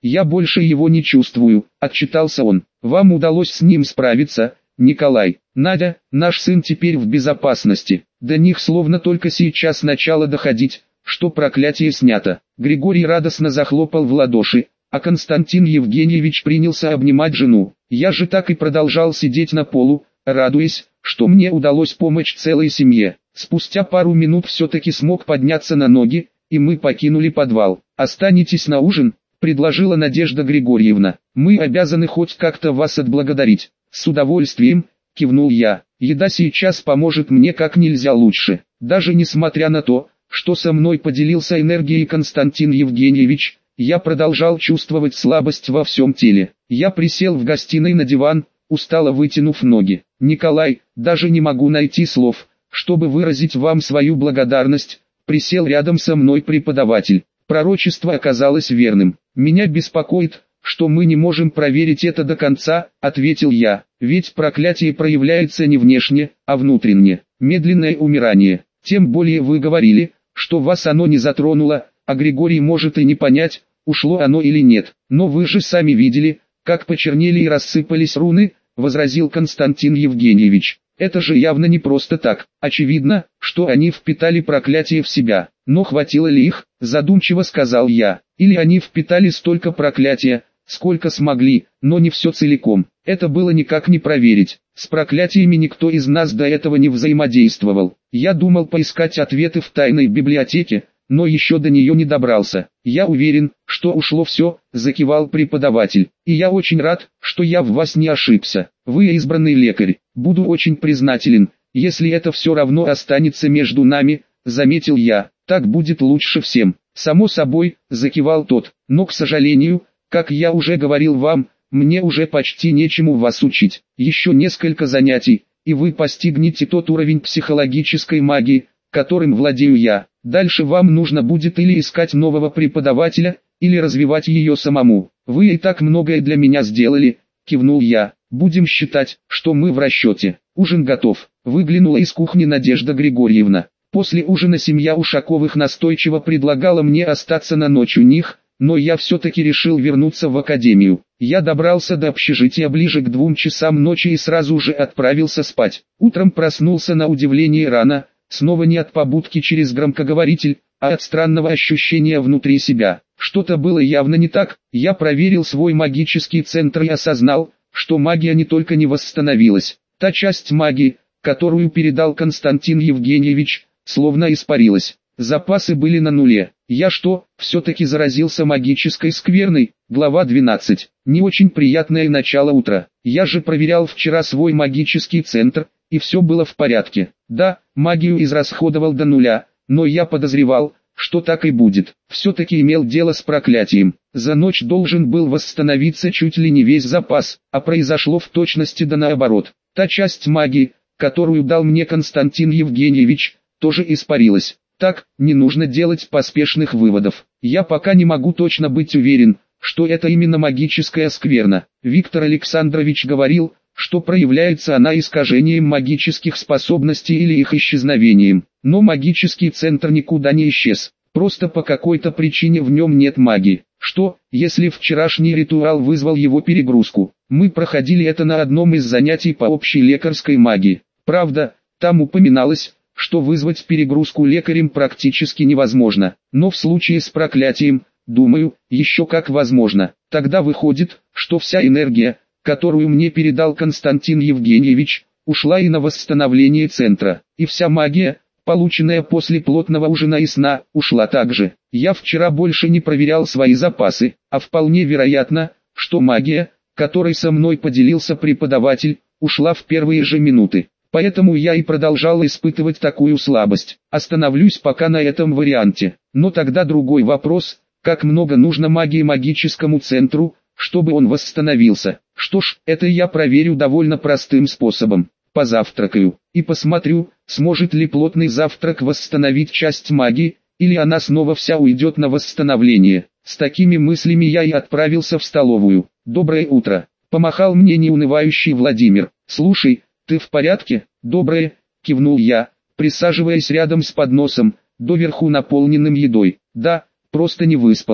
Я больше его не чувствую, отчитался он. Вам удалось с ним справиться, Николай. Надя, наш сын теперь в безопасности. До них словно только сейчас начало доходить, что проклятие снято. Григорий радостно захлопал в ладоши, а Константин Евгеньевич принялся обнимать жену. Я же так и продолжал сидеть на полу, радуясь, что мне удалось помочь целой семье. Спустя пару минут все-таки смог подняться на ноги, и мы покинули подвал. «Останетесь на ужин?» – предложила Надежда Григорьевна. «Мы обязаны хоть как-то вас отблагодарить». «С удовольствием», – кивнул я. «Еда сейчас поможет мне как нельзя лучше». Даже несмотря на то, что со мной поделился энергией Константин Евгеньевич, я продолжал чувствовать слабость во всем теле. Я присел в гостиной на диван, устало вытянув ноги. «Николай, даже не могу найти слов, чтобы выразить вам свою благодарность», — присел рядом со мной преподаватель. Пророчество оказалось верным. «Меня беспокоит, что мы не можем проверить это до конца», — ответил я. «Ведь проклятие проявляется не внешне, а внутренне. Медленное умирание. Тем более вы говорили, что вас оно не затронуло, а Григорий может и не понять, ушло оно или нет. Но вы же сами видели, как почернели и рассыпались руны», — возразил Константин Евгеньевич. «Это же явно не просто так. Очевидно, что они впитали проклятие в себя. Но хватило ли их?» — задумчиво сказал я. «Или они впитали столько проклятия, сколько смогли, но не все целиком. Это было никак не проверить. С проклятиями никто из нас до этого не взаимодействовал. Я думал поискать ответы в тайной библиотеке, но еще до нее не добрался. Я уверен, что ушло все», — закивал преподаватель. «И я очень рад, что я в вас не ошибся. Вы избранный лекарь. Буду очень признателен, если это все равно останется между нами», — заметил я. «Так будет лучше всем». «Само собой», — закивал тот. «Но, к сожалению, как я уже говорил вам, мне уже почти нечему вас учить. Еще несколько занятий, и вы постигнете тот уровень психологической магии, которым владею я. Дальше вам нужно будет или искать нового преподавателя, или развивать ее самому. Вы и так многое для меня сделали», — кивнул я. «Будем считать, что мы в расчете. Ужин готов». Выглянула из кухни Надежда Григорьевна. После ужина семья Ушаковых настойчиво предлагала мне остаться на ночь у них, но я все-таки решил вернуться в академию. Я добрался до общежития ближе к 2 часам ночи и сразу же отправился спать. Утром проснулся на удивление рано, снова не от побудки через громкоговоритель, а от странного ощущения внутри себя. Что-то было явно не так. Я проверил свой магический центр и осознал, что магия не только не восстановилась. Та часть магии, которую передал Константин Евгеньевич, словно испарилась. Запасы были на нуле. Я что, все-таки заразился магической скверной? Глава 12. Не очень приятное начало утра. Я же проверял вчера свой магический центр, и все было в порядке. Да, магию израсходовал до нуля, но я подозревал, что так и будет. Все-таки имел дело с проклятием. За ночь должен был восстановиться чуть ли не весь запас, а произошло в точности да наоборот. Та часть магии, которую дал мне Константин Евгеньевич, тоже испарилась. Так, не нужно делать поспешных выводов. Я пока не могу точно быть уверен, что это именно магическая скверна. Виктор Александрович говорил, что проявляется она искажением магических способностей или их исчезновением. Но магический центр никуда не исчез. Просто по какой-то причине в нем нет магии. Что, если вчерашний ритуал вызвал его перегрузку? Мы проходили это на одном из занятий по общей лекарской магии. Правда, там упоминалось, что вызвать перегрузку лекарем практически невозможно. Но в случае с проклятием, думаю, еще как возможно. Тогда выходит, что вся энергия, которую мне передал Константин Евгеньевич, ушла и на восстановление центра. И вся магия, полученная после плотного ужина и сна, ушла также. Я вчера больше не проверял свои запасы, а вполне вероятно, что магия, которой со мной поделился преподаватель, ушла в первые же минуты. Поэтому я и продолжал испытывать такую слабость. Остановлюсь пока на этом варианте. Но тогда другой вопрос, как много нужно магии магическому центру, чтобы он восстановился. Что ж, это я проверю довольно простым способом. Позавтракаю и посмотрю, сможет ли плотный завтрак восстановить часть магии, или она снова вся уйдет на восстановление. С такими мыслями я и отправился в столовую. «Доброе утро», — помахал мне неунывающий Владимир. «Слушай, ты в порядке?» «Доброе», — кивнул я, присаживаясь рядом с подносом, доверху наполненным едой. «Да, просто не выспался.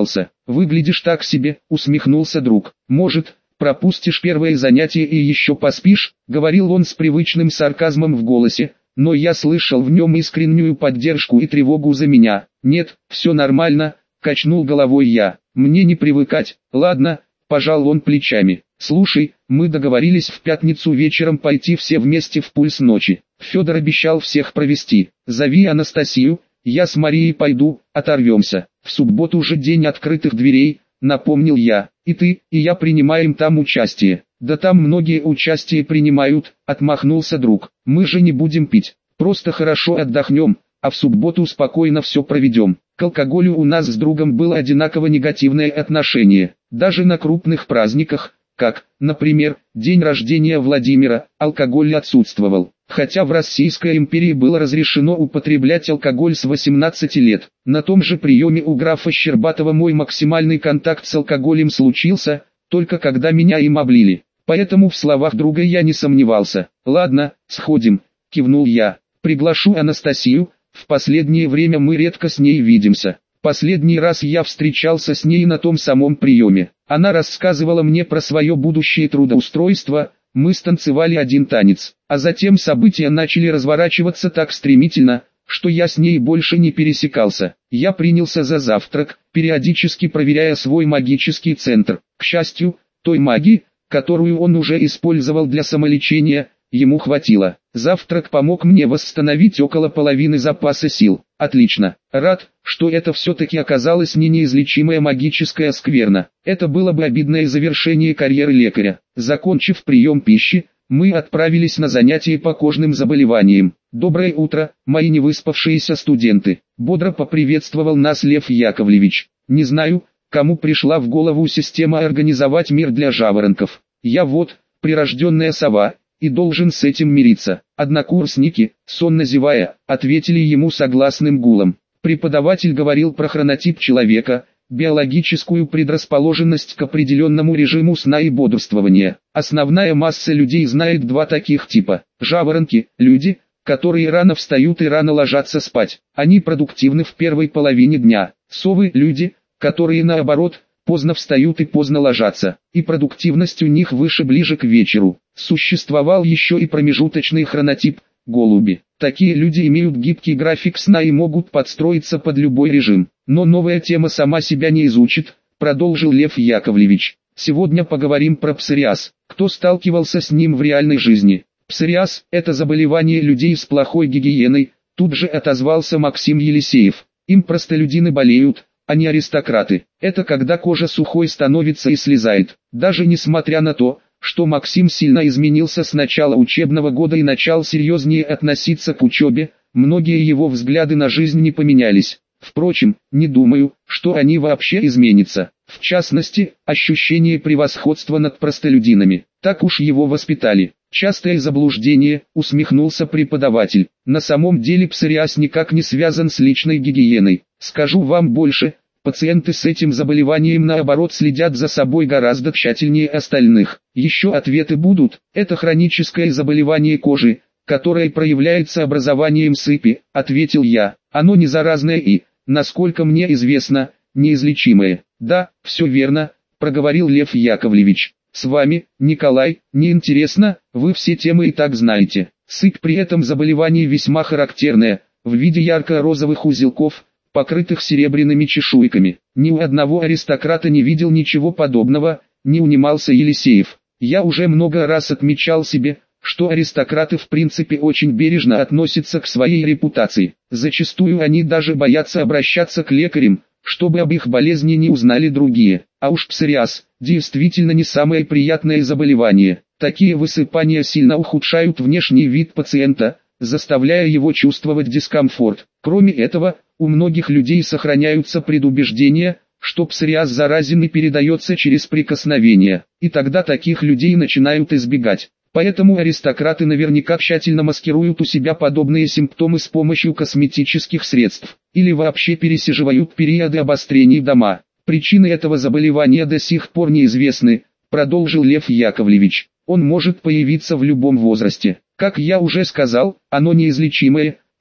выглядишь так себе, усмехнулся друг. Может, пропустишь первое занятие и еще поспишь, говорил он с привычным сарказмом в голосе, но я слышал в нем искреннюю поддержку и тревогу за меня. Нет, все нормально, качнул головой я, мне не привыкать. Ладно, пожал он плечами. Слушай, мы договорились в пятницу вечером пойти все вместе в «Пульс ночи». Федор обещал всех провести. Зови Анастасию, я с Марией пойду, оторвемся. В субботу же день открытых дверей, напомнил я. И ты, и я принимаем там участие. Да там многие участие принимают, отмахнулся друг. Мы же не будем пить, просто хорошо отдохнем, а в субботу спокойно все проведем. К алкоголю у нас с другом было одинаково негативное отношение. Даже на крупных праздниках, как, например, день рождения Владимира, алкоголь отсутствовал. Хотя в Российской империи было разрешено употреблять алкоголь с 18 лет. На том же приеме у графа Щербатова мой максимальный контакт с алкоголем случился, только когда меня им облили. Поэтому в словах друга я не сомневался. «Ладно, сходим», — кивнул я. «Приглашу Анастасию, в последнее время мы редко с ней видимся. Последний раз я встречался с ней на том самом приеме. Она рассказывала мне про свое будущее трудоустройство, мы станцевали один танец, а затем события начали разворачиваться так стремительно, что я с ней больше не пересекался. Я принялся за завтрак, периодически проверяя свой магический центр. К счастью, той магии, которую он уже использовал для самолечения, ему хватило. Завтрак помог мне восстановить около половины запаса сил. Отлично. Рад, что это все-таки оказалось не неизлечимая магическая скверна. Это было бы обидное завершение карьеры лекаря. Закончив прием пищи, мы отправились на занятия по кожным заболеваниям. «Доброе утро, мои невыспавшиеся студенты!» Бодро поприветствовал нас Лев Яковлевич. Не знаю, кому пришла в голову система организовать мир для жаворонков. Я вот, прирожденная сова, и должен с этим мириться. Однокурсники, сонно зевая, ответили ему согласным гулом. Преподаватель говорил про хронотип человека, биологическую предрасположенность к определенному режиму сна и бодрствования. Основная масса людей знает два таких типа. Жаворонки – люди, которые рано встают и рано ложатся спать. Они продуктивны в первой половине дня. Совы – люди, которые наоборот, поздно встают и поздно ложатся, и продуктивность у них выше ближе к вечеру. Существовал еще и промежуточный хронотип – голуби. Такие люди имеют гибкий график сна и могут подстроиться под любой режим. Но новая тема сама себя не изучит, продолжил Лев Яковлевич. Сегодня поговорим про псориаз. Кто сталкивался с ним в реальной жизни? Псориаз – это заболевание людей с плохой гигиеной, тут же отозвался Максим Елисеев. Им простолюдины болеют, а не аристократы. Это когда кожа сухой становится и слезает. Даже несмотря на то, что Максим сильно изменился с начала учебного года и начал серьезнее относиться к учебе, многие его взгляды на жизнь не поменялись. Впрочем, не думаю, что они вообще изменятся. В частности, ощущение превосходства над простолюдинами. Так уж его воспитали. Частое заблуждение, усмехнулся преподаватель. На самом деле псориаз никак не связан с личной гигиеной. Скажу вам больше, пациенты с этим заболеванием наоборот следят за собой гораздо тщательнее остальных. Еще ответы будут. Это хроническое заболевание кожи, которое проявляется образованием сыпи, ответил я. Оно не заразное и, насколько мне известно, неизлечимое. Да, все верно, проговорил Лев Яковлевич. С вами, Николай, не интересно, вы все темы и так знаете. Сыпь при этом заболевании весьма характерная, в виде ярко-розовых узелков, покрытых серебряными чешуйками. Ни у одного аристократа не видел ничего подобного, не унимался Елисеев. Я уже много раз отмечал себе, что аристократы в принципе очень бережно относятся к своей репутации. Зачастую они даже боятся обращаться к лекарям, чтобы об их болезни не узнали другие. А уж псориаз действительно не самое приятное заболевание. Такие высыпания сильно ухудшают внешний вид пациента, заставляя его чувствовать дискомфорт. Кроме этого, у многих людей сохраняются предубеждения, что псориаз заразен и передается через прикосновение, и тогда таких людей начинают избегать. Поэтому аристократы наверняка тщательно маскируют у себя подобные симптомы с помощью косметических средств, или вообще пересиживают периоды обострений дома. Причины этого заболевания до сих пор неизвестны, продолжил Лев Яковлевич. Он может появиться в любом возрасте. Как я уже сказал, оно неизлечимое,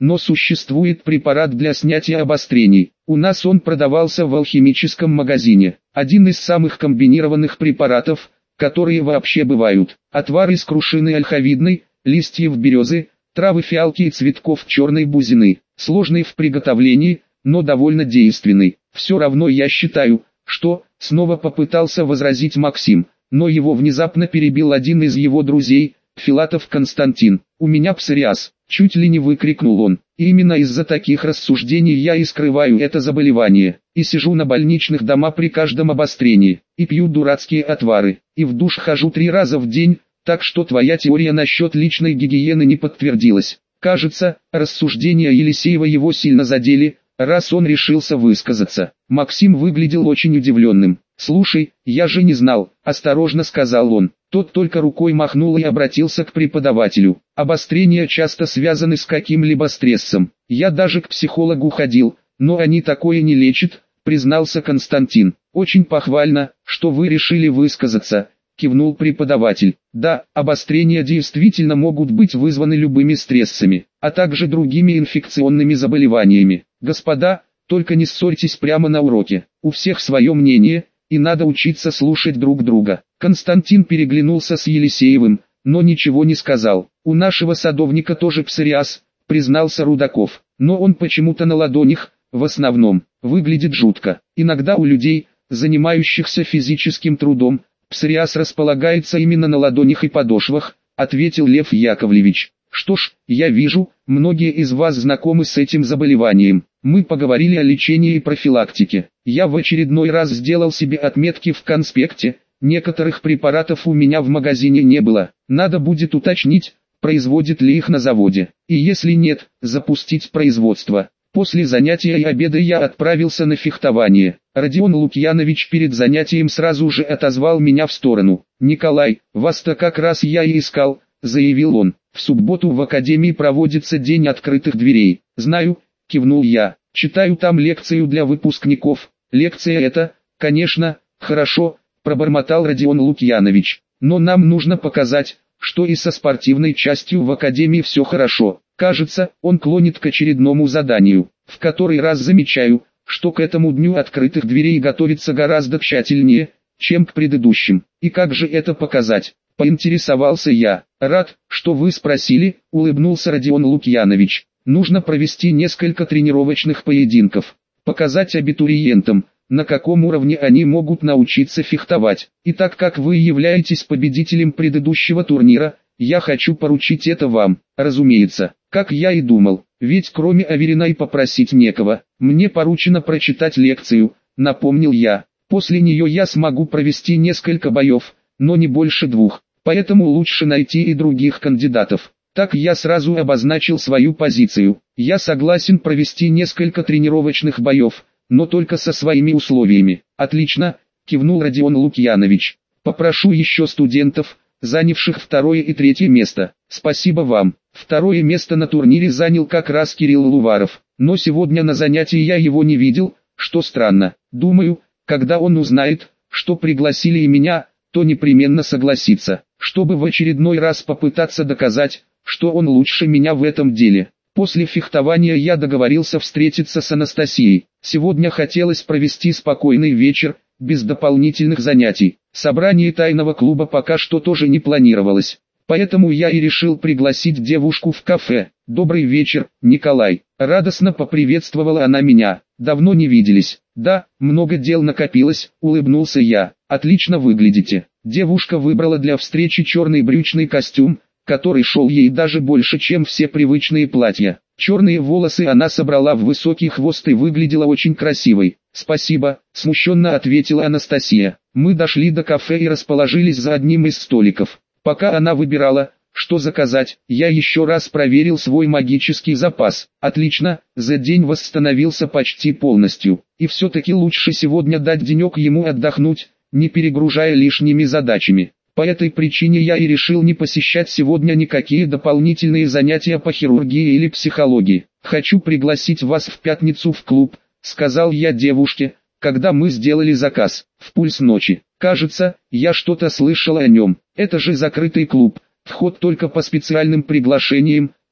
но существует препарат для снятия обострений. У нас он продавался в алхимическом магазине. Один из самых комбинированных препаратов, которые вообще бывают. Отвар из крушины ольховидной, листьев березы, травы фиалки и цветков черной бузины. Сложный в приготовлении, но довольно действенный. Все равно я считаю, что, снова попытался возразить Максим, но его внезапно перебил один из его друзей, Филатов Константин. «У меня псориаз», чуть ли не выкрикнул он. И именно из-за таких рассуждений я и скрываю это заболевание, и сижу на больничных домах при каждом обострении, и пью дурацкие отвары, и в душ хожу 3 раза в день, так что твоя теория насчет личной гигиены не подтвердилась. Кажется, рассуждения Елисеева его сильно задели, раз он решился высказаться. Максим выглядел очень удивленным. «Слушай, я же не знал», – осторожно сказал он. Тот только рукой махнул и обратился к преподавателю. «Обострения часто связаны с каким-либо стрессом. Я даже к психологу ходил, но они такое не лечат», – признался Константин. «Очень похвально, что вы решили высказаться», – кивнул преподаватель. «Да, обострения действительно могут быть вызваны любыми стрессами, а также другими инфекционными заболеваниями. Господа, только не ссорьтесь прямо на уроке. У всех свое мнение, и надо учиться слушать друг друга». Константин переглянулся с Елисеевым, но ничего не сказал. «У нашего садовника тоже псориаз», – признался Рудаков, «но он почему-то на ладонях, в основном, выглядит жутко. Иногда у людей, занимающихся физическим трудом, псориаз располагается именно на ладонях и подошвах», – ответил Лев Яковлевич. «Что ж, я вижу, многие из вас знакомы с этим заболеванием. Мы поговорили о лечении и профилактике. Я в очередной раз сделал себе отметки в конспекте. Некоторых препаратов у меня в магазине не было. Надо будет уточнить, производят ли их на заводе. И если нет, запустить производство». После занятия и обеда я отправился на фехтование. Родион Лукьянович перед занятием сразу же отозвал меня в сторону. «Николай, вас-то как раз я и искал», – заявил он. «В субботу в академии проводится день открытых дверей». «Знаю», – кивнул я. «Читаю там лекцию для выпускников». «Лекция это, конечно, хорошо», – пробормотал Родион Лукьянович. «Но нам нужно показать, что и со спортивной частью в академии все хорошо». Кажется, он клонит к очередному заданию. В который раз замечаю, что к этому дню открытых дверей готовится гораздо тщательнее, чем к предыдущим. И как же это показать? Поинтересовался я. «Рад, что вы спросили», – улыбнулся Родион Лукьянович. «Нужно провести несколько тренировочных поединков. Показать абитуриентам, на каком уровне они могут научиться фехтовать. И так как вы являетесь победителем предыдущего турнира, я хочу поручить это вам, разумеется, как я и думал, ведь кроме Аверина и попросить некого, мне поручено прочитать лекцию», – напомнил я. «После нее я смогу провести несколько боев, но не больше 2, поэтому лучше найти и других кандидатов». Так я сразу обозначил свою позицию. «Я согласен провести несколько тренировочных боев, но только со своими условиями». «Отлично», – кивнул Родион Лукьянович. «Попрошу еще студентов, занявших 2 и 3 место». «Спасибо вам». 2 место на турнире занял как раз Кирилл Луваров, но сегодня на занятии я его не видел, что странно. Думаю, когда он узнает, что пригласили и меня, то непременно согласится, чтобы в очередной раз попытаться доказать, что он лучше меня в этом деле. После фехтования я договорился встретиться с Анастасией. Сегодня хотелось провести спокойный вечер, без дополнительных занятий. Собрание тайного клуба пока что тоже не планировалось. Поэтому я и решил пригласить девушку в кафе. «Добрый вечер, Николай». Радостно поприветствовала она меня. «Давно не виделись». «Да, много дел накопилось», — улыбнулся я. «Отлично выглядите». Девушка выбрала для встречи черный брючный костюм, который шел ей даже больше, чем все привычные платья. Черные волосы она собрала в высокий хвост и выглядела очень красивой. «Спасибо», — смущенно ответила Анастасия. Мы дошли до кафе и расположились за одним из столиков. Пока она выбирала, что заказать, я еще раз проверил свой магический запас. Отлично, за день восстановился почти полностью. И все-таки лучше сегодня дать денек ему отдохнуть, не перегружая лишними задачами. По этой причине я и решил не посещать сегодня никакие дополнительные занятия по хирургии или психологии. «Хочу пригласить вас в пятницу в клуб», — сказал я девушке, когда мы сделали заказ. «В пульс ночи». «Кажется, я что-то слышал о нем. Это же закрытый клуб, вход только по специальным приглашениям», —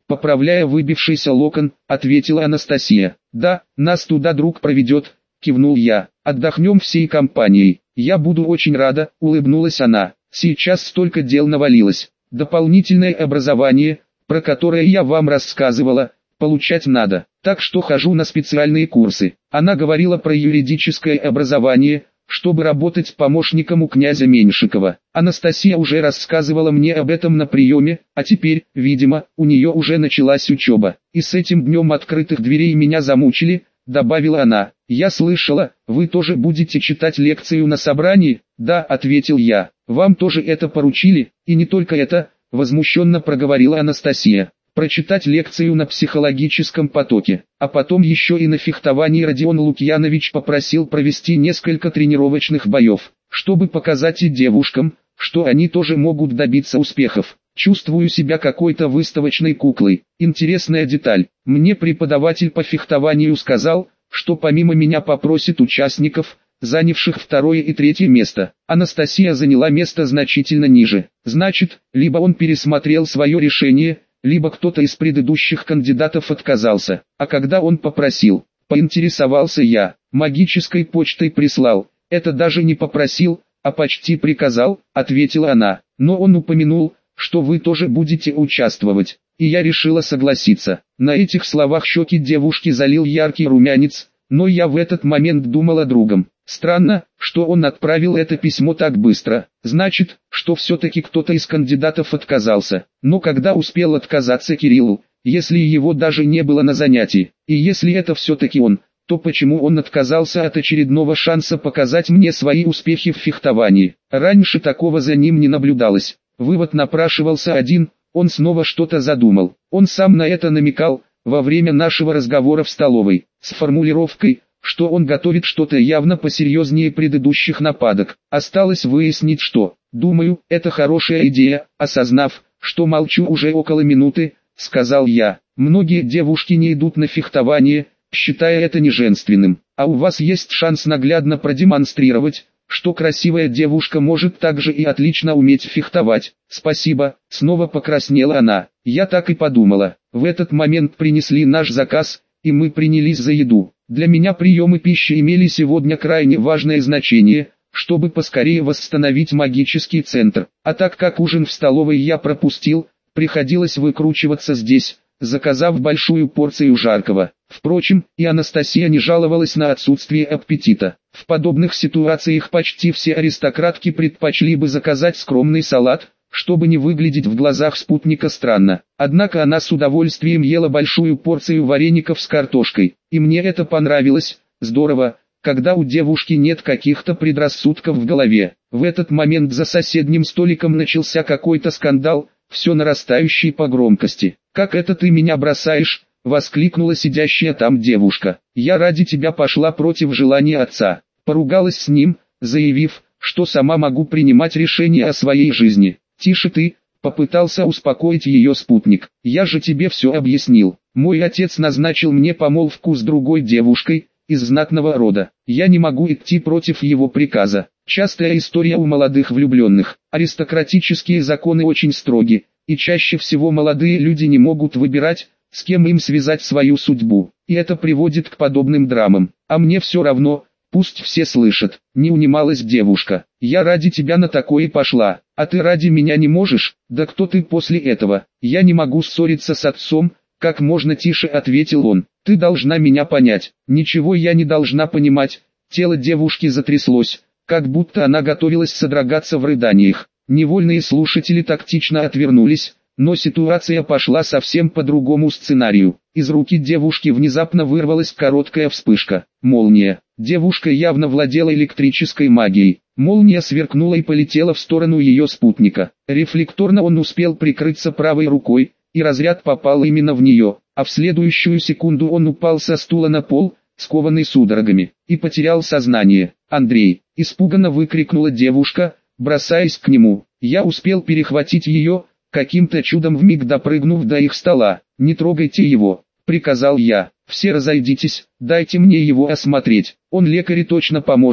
поправляя выбившийся локон, ответила Анастасия. «Да, нас туда друг проведет», — кивнул я. «Отдохнем всей компанией». «Я буду очень рада», — улыбнулась она. «Сейчас столько дел навалилось. Дополнительное образование, про которое я вам рассказывала, получать надо. Так что хожу на специальные курсы». Она говорила про юридическое образование, чтобы работать помощником у князя Меньшикова. Анастасия уже рассказывала мне об этом на приеме, а теперь, видимо, у нее уже началась учеба. «И с этим днем открытых дверей меня замучили», — добавила она. «Я слышала, вы тоже будете читать лекцию на собрании?» «Да», — ответил я. «Вам тоже это поручили?» «И не только это», — возмущенно проговорила Анастасия. «Прочитать лекцию на психологическом потоке, а потом еще и на фехтовании. Родион Лукьянович попросил провести несколько тренировочных боев, чтобы показать и девушкам, что они тоже могут добиться успехов. Чувствую себя какой-то выставочной куклой. Интересная деталь. Мне преподаватель по фехтованию сказал, что помимо меня попросит участников, занявших второе и третье место. Анастасия заняла место значительно ниже. Значит, либо он пересмотрел свое решение, либо кто-то из предыдущих кандидатов отказался. А когда он попросил, поинтересовался я, магической почтой прислал. Это даже не попросил, а почти приказал, ответила она. Но он упомянул, что вы тоже будете участвовать, и я решила согласиться. На этих словах щеки девушки залил яркий румянец, но я в этот момент думал о другом. Странно, что он отправил это письмо так быстро. Значит, что все-таки кто-то из кандидатов отказался. Но когда успел отказаться Кириллу, если его даже не было на занятии, и если это все-таки он, то почему он отказался от очередного шанса показать мне свои успехи в фехтовании? Раньше такого за ним не наблюдалось. Вывод напрашивался один, он снова что-то задумал. Он сам на это намекал, во время нашего разговора в столовой, с формулировкой, что он готовит что-то явно посерьезнее предыдущих нападок. Осталось выяснить что. Думаю, это хорошая идея. Осознав, что молчу уже около минуты, сказал я. Многие девушки не идут на фехтование, считая это неженственным. А у вас есть шанс наглядно продемонстрировать, что красивая девушка может также и отлично уметь фехтовать. Спасибо, снова покраснела она. Я так и подумала. В этот момент принесли наш заказ, и мы принялись за еду. Для меня приемы пищи имели сегодня крайне важное значение, чтобы поскорее восстановить магический центр. А так как ужин в столовой я пропустил, приходилось выкручиваться здесь, заказав большую порцию жаркого. Впрочем, и Анастасия не жаловалась на отсутствие аппетита. В подобных ситуациях почти все аристократки предпочли бы заказать скромный салат, чтобы не выглядеть в глазах спутника странно. Однако она с удовольствием ела большую порцию вареников с картошкой. И мне это понравилось. Здорово, когда у девушки нет каких-то предрассудков в голове. В этот момент за соседним столиком начался какой-то скандал, все нарастающий по громкости. «Как это ты меня бросаешь?» — воскликнула сидящая там девушка. «Я ради тебя пошла против желания отца». Поругалась с ним, заявив, что сама могу принимать решения о своей жизни. «Тише ты», — попытался успокоить ее спутник. «Я же тебе все объяснил. Мой отец назначил мне помолвку с другой девушкой, из знатного рода. Я не могу идти против его приказа. Частая история у молодых влюбленных. Аристократические законы очень строги, и чаще всего молодые люди не могут выбирать, с кем им связать свою судьбу. И это приводит к подобным драмам. А мне все равно, пусть все слышат». Не унималась девушка. «Я ради тебя на такое пошла, а ты ради меня не можешь? Да кто ты после этого? Я не могу ссориться с отцом», — как можно тише ответил он. «Ты должна меня понять». «Ничего я не должна понимать». Тело девушки затряслось, как будто она готовилась содрогаться в рыданиях. Невольные слушатели тактично отвернулись, но ситуация пошла совсем по другому сценарию. Из руки девушки внезапно вырвалась короткая вспышка. Молния. Девушка явно владела электрической магией. Молния сверкнула и полетела в сторону ее спутника. Рефлекторно он успел прикрыться правой рукой, и разряд попал именно в нее, а в следующую секунду он упал со стула на пол, скованный судорогами, и потерял сознание. «Андрей!» – испуганно выкрикнула девушка, бросаясь к нему. Я успел перехватить ее, каким-то чудом вмиг допрыгнув до их стола. «Не трогайте его», — приказал я. «Все разойдитесь, дайте мне его осмотреть. Он лекарю точно поможет»,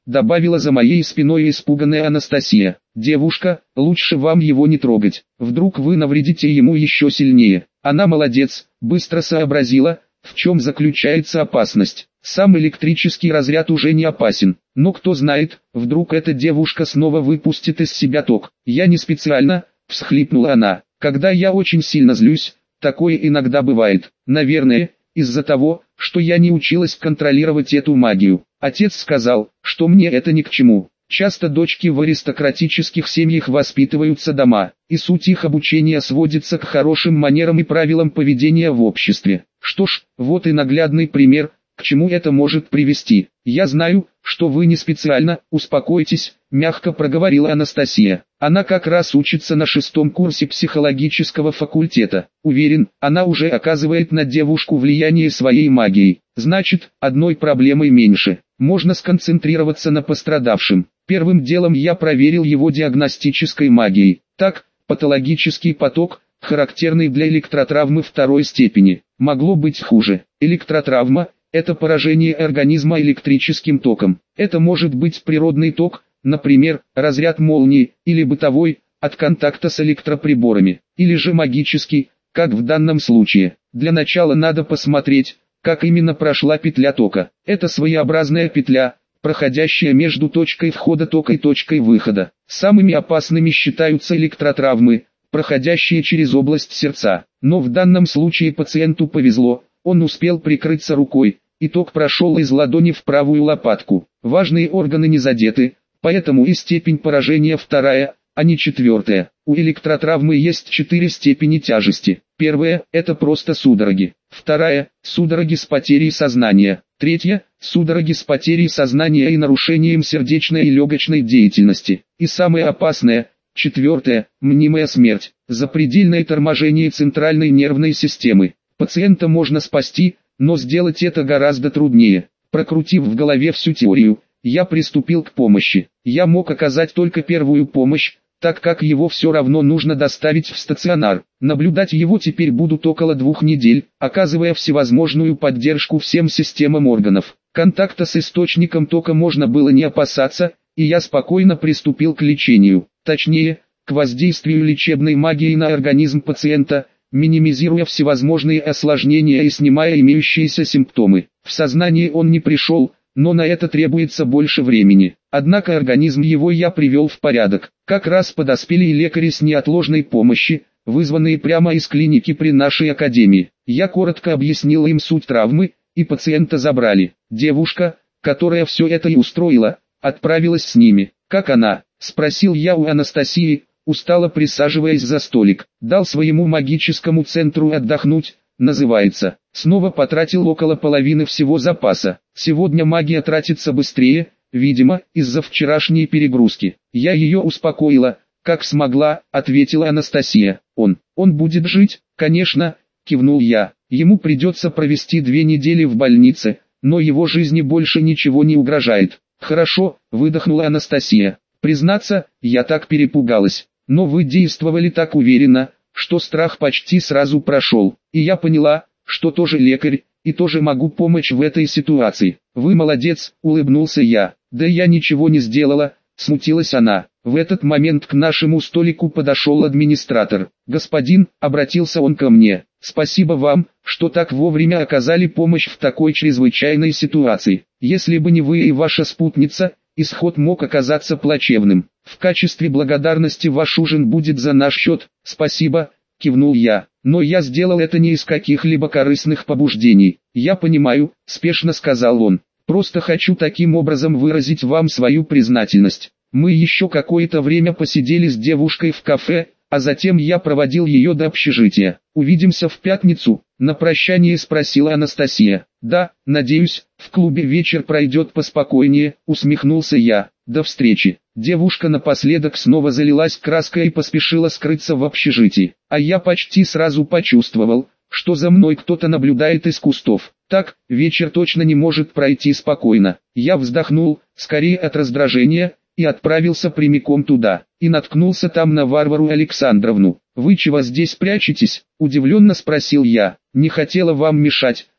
добавила за моей спиной испуганная Анастасия. Девушка, лучше вам его не трогать, вдруг вы навредите ему еще сильнее. Она молодец, быстро сообразила, в чем заключается опасность. Сам электрический разряд уже не опасен, но кто знает, вдруг эта девушка снова выпустит из себя ток. Я не специально, всхлипнула она, когда я очень сильно злюсь, такое иногда бывает. Наверное, из-за того, что я не училась контролировать эту магию. Отец сказал, что мне это ни к чему. Часто дочки в аристократических семьях воспитываются дома, и суть их обучения сводится к хорошим манерам и правилам поведения в обществе. Что ж, вот и наглядный пример, к чему это может привести. Я знаю, что вы не специально, успокойтесь, мягко проговорила Анастасия. Она как раз учится на 6-м курсе психологического факультета. Уверен, она уже оказывает на девушку влияние своей магией. Значит, одной проблемой меньше. Можно сконцентрироваться на пострадавшем. Первым делом я проверил его диагностической магией. Так, патологический поток, характерный для электротравмы 2-й степени. Могло быть хуже. Электротравма – это поражение организма электрическим током. Это может быть природный ток, например, разряд молнии, или бытовой, от контакта с электроприборами, или же магический, как в данном случае. Для начала надо посмотреть, как именно прошла петля тока. Это своеобразная петля, проходящая между точкой входа тока и точкой выхода. Самыми опасными считаются электротравмы, проходящие через область сердца. Но в данном случае пациенту повезло, он успел прикрыться рукой, и ток прошел из ладони в правую лопатку. Важные органы не задеты, поэтому и степень поражения 2, а не 4. У электротравмы есть 4 степени тяжести. Первая – это просто судороги. Вторая – судороги с потерей сознания. Третья – судороги с потерей сознания и нарушением сердечной и легочной деятельности. И самое опасное – 4. Мнимая смерть. Запредельное торможение центральной нервной системы. Пациента можно спасти, но сделать это гораздо труднее. Прокрутив в голове всю теорию, я приступил к помощи. Я мог оказать только первую помощь, так как его все равно нужно доставить в стационар. Наблюдать его теперь будут около 2 недель, оказывая всевозможную поддержку всем системам органов. Контакта с источником тока можно было не опасаться, и я спокойно приступил к лечению. Точнее, к воздействию лечебной магии на организм пациента, минимизируя всевозможные осложнения и снимая имеющиеся симптомы. В сознание он не пришел, но на это требуется больше времени. Однако организм его я привел в порядок. Как раз подоспели и лекари с неотложной помощи, вызванные прямо из клиники при нашей академии. Я коротко объяснил им суть травмы, и пациента забрали. Девушка, которая все это и устроила, отправилась с ними. «Как она?» – спросил я у Анастасии, устало присаживаясь за столик. Дал своему магическому центру отдохнуть, называется. Снова потратил около половины всего запаса. Сегодня магия тратится быстрее, видимо, из-за вчерашней перегрузки. Я ее успокоила, как смогла, ответила Анастасия. Он будет жить, конечно, кивнул я. Ему придется провести 2 недели в больнице, но его жизни больше ничего не угрожает. Хорошо, выдохнула Анастасия. Признаться, я так перепугалась. Но вы действовали так уверенно, что страх почти сразу прошел. И я поняла, что тоже лекарь, и тоже могу помочь в этой ситуации. Вы молодец, улыбнулся я. Да я ничего не сделала, смутилась она. В этот момент к нашему столику подошел администратор. «Господин», — обратился он ко мне, — «спасибо вам, что так вовремя оказали помощь в такой чрезвычайной ситуации. Если бы не вы и ваша спутница, исход мог оказаться плачевным. В качестве благодарности ваш ужин будет за наш счет». «Спасибо», — кивнул я, — «но я сделал это не из каких-либо корыстных побуждений». «Я понимаю», — спешно сказал он, — «просто хочу таким образом выразить вам свою признательность». Мы еще какое-то время посидели с девушкой в кафе, а затем я проводил ее до общежития. «Увидимся в пятницу?» — на прощание спросила Анастасия. «Да, надеюсь, в клубе вечер пройдет поспокойнее», — усмехнулся я. «До встречи». Девушка напоследок снова залилась краской и поспешила скрыться в общежитии. А я почти сразу почувствовал, что за мной кто-то наблюдает из кустов. Так, вечер точно не может пройти спокойно. Я вздохнул, скорее от раздражения, и отправился прямиком туда, и наткнулся там на Варвару Александровну. «Вы чего здесь прячетесь?» – удивленно спросил я. «Не хотела вам мешать»,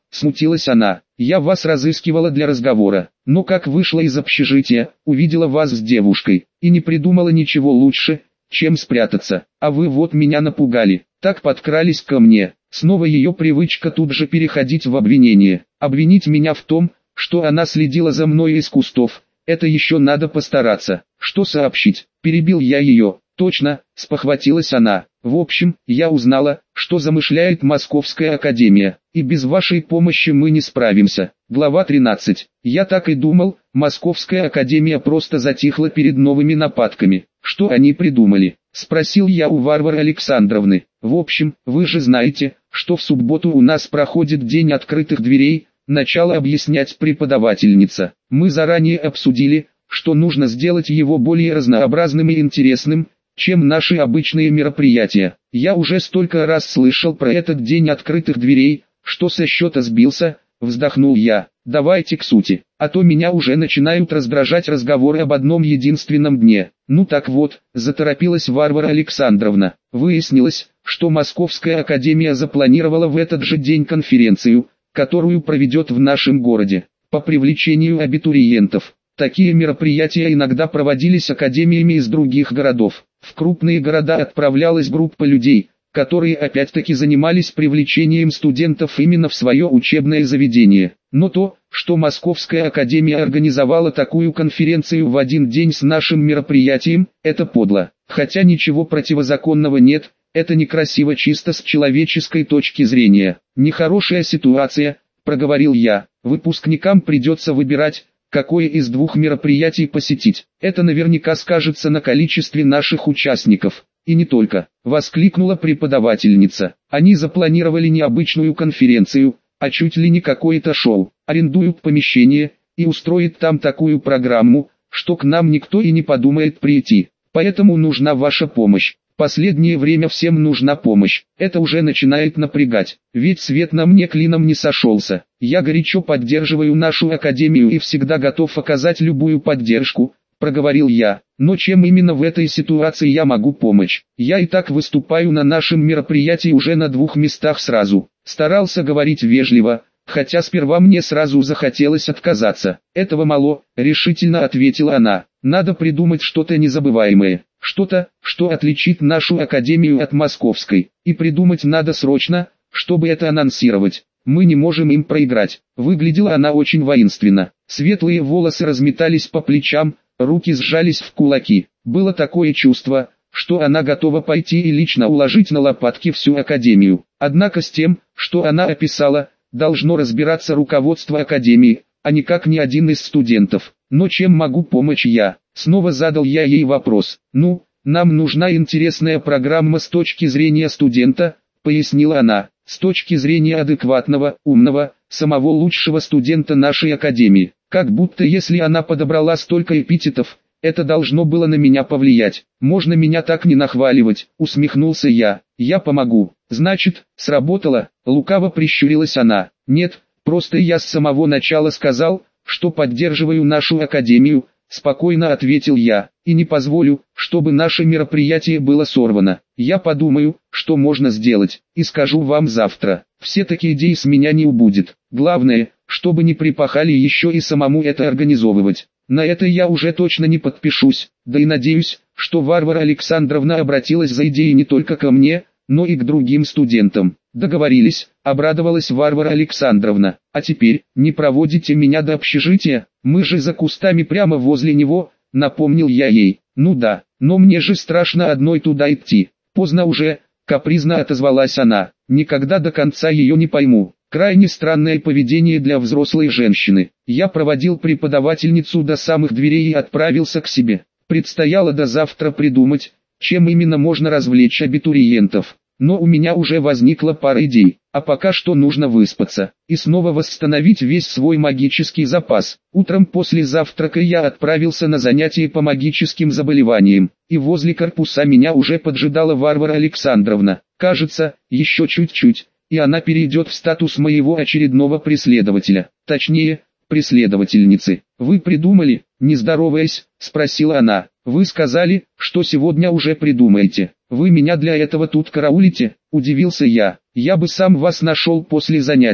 смутилась она. Я вас разыскивала для разговора, но как вышла из общежития, увидела вас с девушкой, и не придумала ничего лучше, чем спрятаться. А вы вот меня напугали, так подкрались ко мне. Снова ее привычка тут же переходить в обвинение. Обвинить меня в том, что она следила за мной из кустов. Это еще надо постараться. Что сообщить? Перебил я ее. Точно, спохватилась она. В общем, я узнала, что замышляет Московская академия, и без вашей помощи мы не справимся. Глава 13. Я так и думал, Московская академия просто затихла перед новыми нападками. Что они придумали? Спросил я у Варвары Александровны. В общем, вы же знаете, что в субботу у нас проходит день открытых дверей, начала объяснять преподавательница. Мы заранее обсудили, что нужно сделать его более разнообразным и интересным, чем наши обычные мероприятия. Я уже столько раз слышал про этот день открытых дверей, что со счета сбился, вздохнул я. Давайте к сути, а то меня уже начинают раздражать разговоры об одном единственном дне. Ну так вот, заторопилась Варвара Александровна. Выяснилось, что Московская академия запланировала в этот же день конференцию, которую проведет в нашем городе, по привлечению абитуриентов. Такие мероприятия иногда проводились академиями из других городов. В крупные города отправлялась группа людей, которые опять-таки занимались привлечением студентов именно в свое учебное заведение. Но то, что Московская академия организовала такую конференцию в один день с нашим мероприятием, это подло. Хотя ничего противозаконного нет, это некрасиво чисто с человеческой точки зрения. Нехорошая ситуация, проговорил я. Выпускникам придется выбирать, какое из двух мероприятий посетить. Это наверняка скажется на количестве наших участников. И не только, воскликнула преподавательница. Они запланировали не обычную конференцию, а чуть ли не какое-то шоу. Арендуют помещение и устроят там такую программу, что к нам никто и не подумает прийти. Поэтому нужна ваша помощь. Последнее время всем нужна помощь. Это уже начинает напрягать, ведь свет на мне клином не сошелся. Я горячо поддерживаю нашу академию и всегда готов оказать любую поддержку, проговорил я. Но чем именно в этой ситуации я могу помочь? Я и так выступаю на нашем мероприятии уже на 2 местах сразу. Старался говорить вежливо, хотя сперва мне сразу захотелось отказаться. Этого мало, решительно ответила она. Надо придумать что-то незабываемое. Что-то, что отличит нашу академию от московской. И придумать надо срочно, чтобы это анонсировать. Мы не можем им проиграть. Выглядела она очень воинственно. Светлые волосы разметались по плечам, руки сжались в кулаки. Было такое чувство, что она готова пойти и лично уложить на лопатки всю академию. Однако с тем, что она описала, должно разбираться руководство академии, а никак ни один из студентов. Но чем могу помочь я? Снова задал я ей вопрос. Ну, нам нужна интересная программа с точки зрения студента, пояснила она. С точки зрения адекватного, умного, самого лучшего студента нашей академии. Как будто если она подобрала столько эпитетов, это должно было на меня повлиять. Можно меня так не нахваливать, усмехнулся я. Я помогу. Значит, сработало? Лукаво прищурилась она. Нет, просто я с самого начала сказал, что поддерживаю нашу академию, спокойно ответил я, и не позволю, чтобы наше мероприятие было сорвано. Я подумаю, что можно сделать, и скажу вам завтра. Все такие идеи с меня не убудет. Главное, чтобы не припахали еще и самому это организовывать. На это я уже точно не подпишусь, да и надеюсь, что Варвара Александровна обратилась за идеей не только ко мне, но и к другим студентам. Договорились, обрадовалась Варвара Александровна. А теперь, не проводите меня до общежития, мы же за кустами прямо возле него, напомнил я ей. Ну да, но мне же страшно одной туда идти. Поздно уже, капризно отозвалась она. Никогда до конца ее не пойму. Крайне странное поведение для взрослой женщины. Я проводил преподавательницу до самых дверей и отправился к себе. Предстояло до завтра придумать, чем именно можно развлечь абитуриентов. Но у меня уже возникла пара идей, а пока что нужно выспаться и снова восстановить весь свой магический запас. Утром после завтрака я отправился на занятия по магическим заболеваниям, и возле корпуса меня уже поджидала Варвара Александровна. Кажется, еще чуть-чуть, и она перейдет в статус моего очередного преследователя, точнее, преследовательницы. Вы придумали, не здороваясь, спросила она. Вы сказали, что сегодня уже придумаете. Вы меня для этого тут караулите? Удивился я. Я бы сам вас нашел после занятий.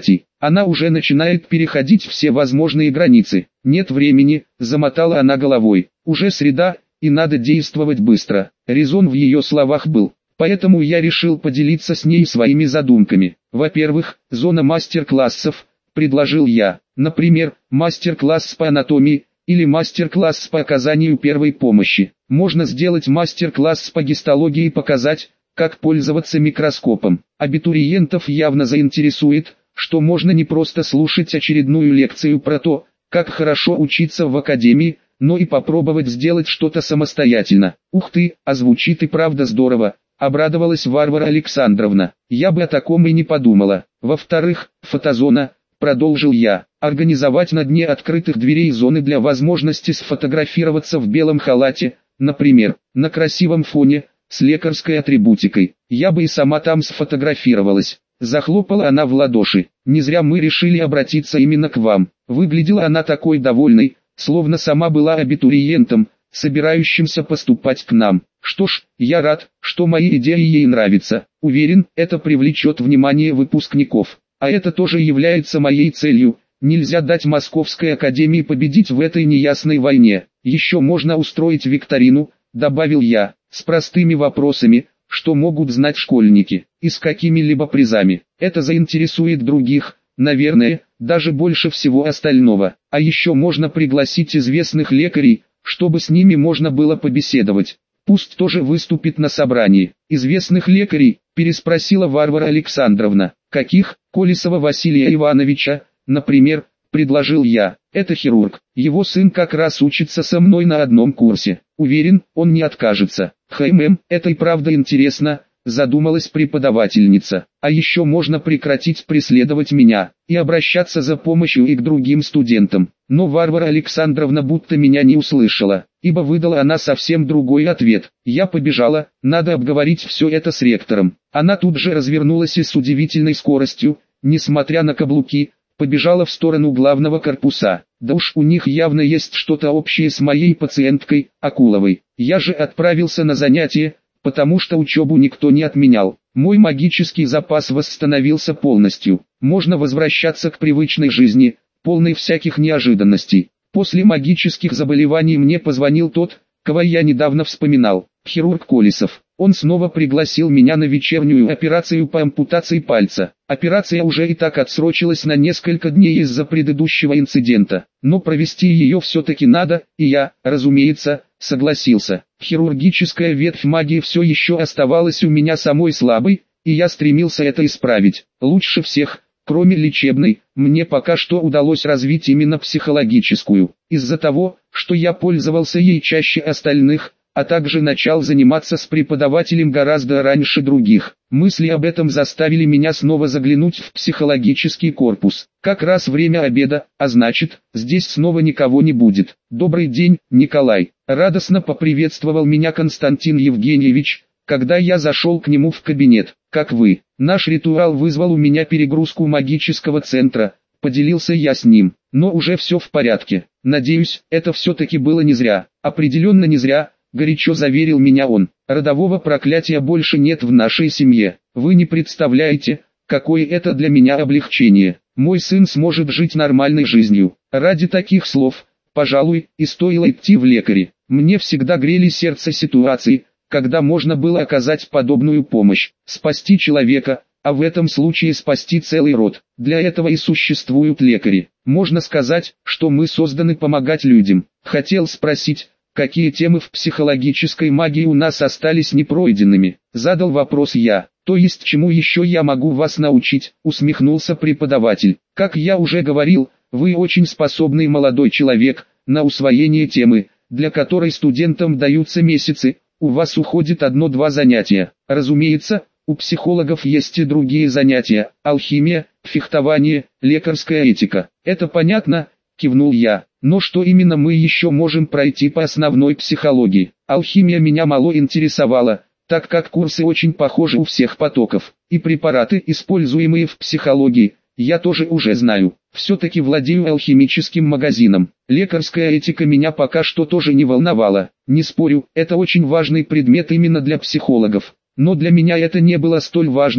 Она уже начинает переходить все возможные границы. Нет времени, замотала она головой. Уже среда, и надо действовать быстро. Резон в ее словах был. Поэтому я решил поделиться с ней своими задумками. Во-первых, зона мастер-классов, предложил я. Например, мастер-класс по анатомии, или мастер-класс по оказанию первой помощи. Можно сделать мастер-класс по гистологии и показать, как пользоваться микроскопом. Абитуриентов явно заинтересует, что можно не просто слушать очередную лекцию про то, как хорошо учиться в академии, но и попробовать сделать что-то самостоятельно. Ух ты, а звучит и правда здорово, обрадовалась Варвара Александровна. Я бы о таком и не подумала. Во-вторых, фотозона, продолжил я, организовать на дне открытых дверей зоны для возможности сфотографироваться в белом халате, например, на красивом фоне, с лекарской атрибутикой. Я бы и сама там сфотографировалась. Захлопала она в ладоши. Не зря мы решили обратиться именно к вам. Выглядела она такой довольной, словно сама была абитуриентом, собирающимся поступать к нам. Что ж, я рад, что мои идеи ей нравятся. Уверен, это привлечет внимание выпускников. А это тоже является моей целью. Нельзя дать Московской академии победить в этой неясной войне. Еще можно устроить викторину, добавил я, с простыми вопросами, что могут знать школьники, и с какими-либо призами. Это заинтересует других, наверное, даже больше всего остального. А еще можно пригласить известных лекарей, чтобы с ними можно было побеседовать. Пусть тоже выступит на собрании. Известных лекарей, переспросила Варвара Александровна. Каких? Колесова Василия Ивановича, например, предложил я. Это хирург. Его сын как раз учится со мной на одном курсе. Уверен, он не откажется. Это и правда интересно, задумалась преподавательница. А еще можно прекратить преследовать меня и обращаться за помощью и к другим студентам. Но Варвара Александровна будто меня не услышала, ибо выдала она совсем другой ответ. Я побежала, надо обговорить все это с ректором. Она тут же развернулась и с удивительной скоростью, несмотря на каблуки, побежала в сторону главного корпуса. Да уж у них явно есть что-то общее с моей пациенткой, Акуловой. Я же отправился на занятия, потому что учебу никто не отменял. Мой магический запас восстановился полностью. Можно возвращаться к привычной жизни, полной всяких неожиданностей. После магических заболеваний мне позвонил тот, кого я недавно вспоминал, хирург Колесов. Он снова пригласил меня на вечернюю операцию по ампутации пальца. Операция уже и так отсрочилась на несколько дней из-за предыдущего инцидента, но провести ее все-таки надо, и я, разумеется, согласился. Хирургическая ветвь магии все еще оставалась у меня самой слабой, и я стремился это исправить. Лучше всех, кроме лечебной, мне пока что удалось развить именно психологическую. Из-за того, что я пользовался ей чаще остальных, а также начал заниматься с преподавателем гораздо раньше других. Мысли об этом заставили меня снова заглянуть в психологический корпус. Как раз время обеда, а значит, здесь снова никого не будет. «Добрый день, Николай!» Радостно поприветствовал меня Константин Евгеньевич, когда я зашел к нему в кабинет. «Как вы? Наш ритуал вызвал у меня перегрузку магического центра», поделился я с ним. «Но уже все в порядке. Надеюсь, это все-таки было не зря». «Определенно не зря», горячо заверил меня он. «Родового проклятия больше нет в нашей семье. Вы не представляете, какое это для меня облегчение. Мой сын сможет жить нормальной жизнью». Ради таких слов, пожалуй, и стоило идти в лекари. Мне всегда грели сердце ситуации, когда можно было оказать подобную помощь, спасти человека, а в этом случае спасти целый род. Для этого и существуют лекари. Можно сказать, что мы созданы помогать людям. Хотел спросить, какие темы в психологической магии у нас остались непройденными? Задал вопрос я. То есть чему еще я могу вас научить? Усмехнулся преподаватель. Как я уже говорил, вы очень способный молодой человек, на усвоение темы, для которой студентам даются месяцы, у вас уходит 1-2 занятия. Разумеется, у психологов есть и другие занятия, алхимия, фехтование, лекарская этика. Это понятно, кивнул я. Но что именно мы еще можем пройти по основной психологии? Алхимия меня мало интересовала, так как курсы очень похожи у всех потоков, и препараты, используемые в психологии, я тоже уже знаю. Все-таки владею алхимическим магазином. Лекарская этика меня пока что тоже не волновала. Не спорю, это очень важный предмет именно для психологов. Но для меня это не было столь важно,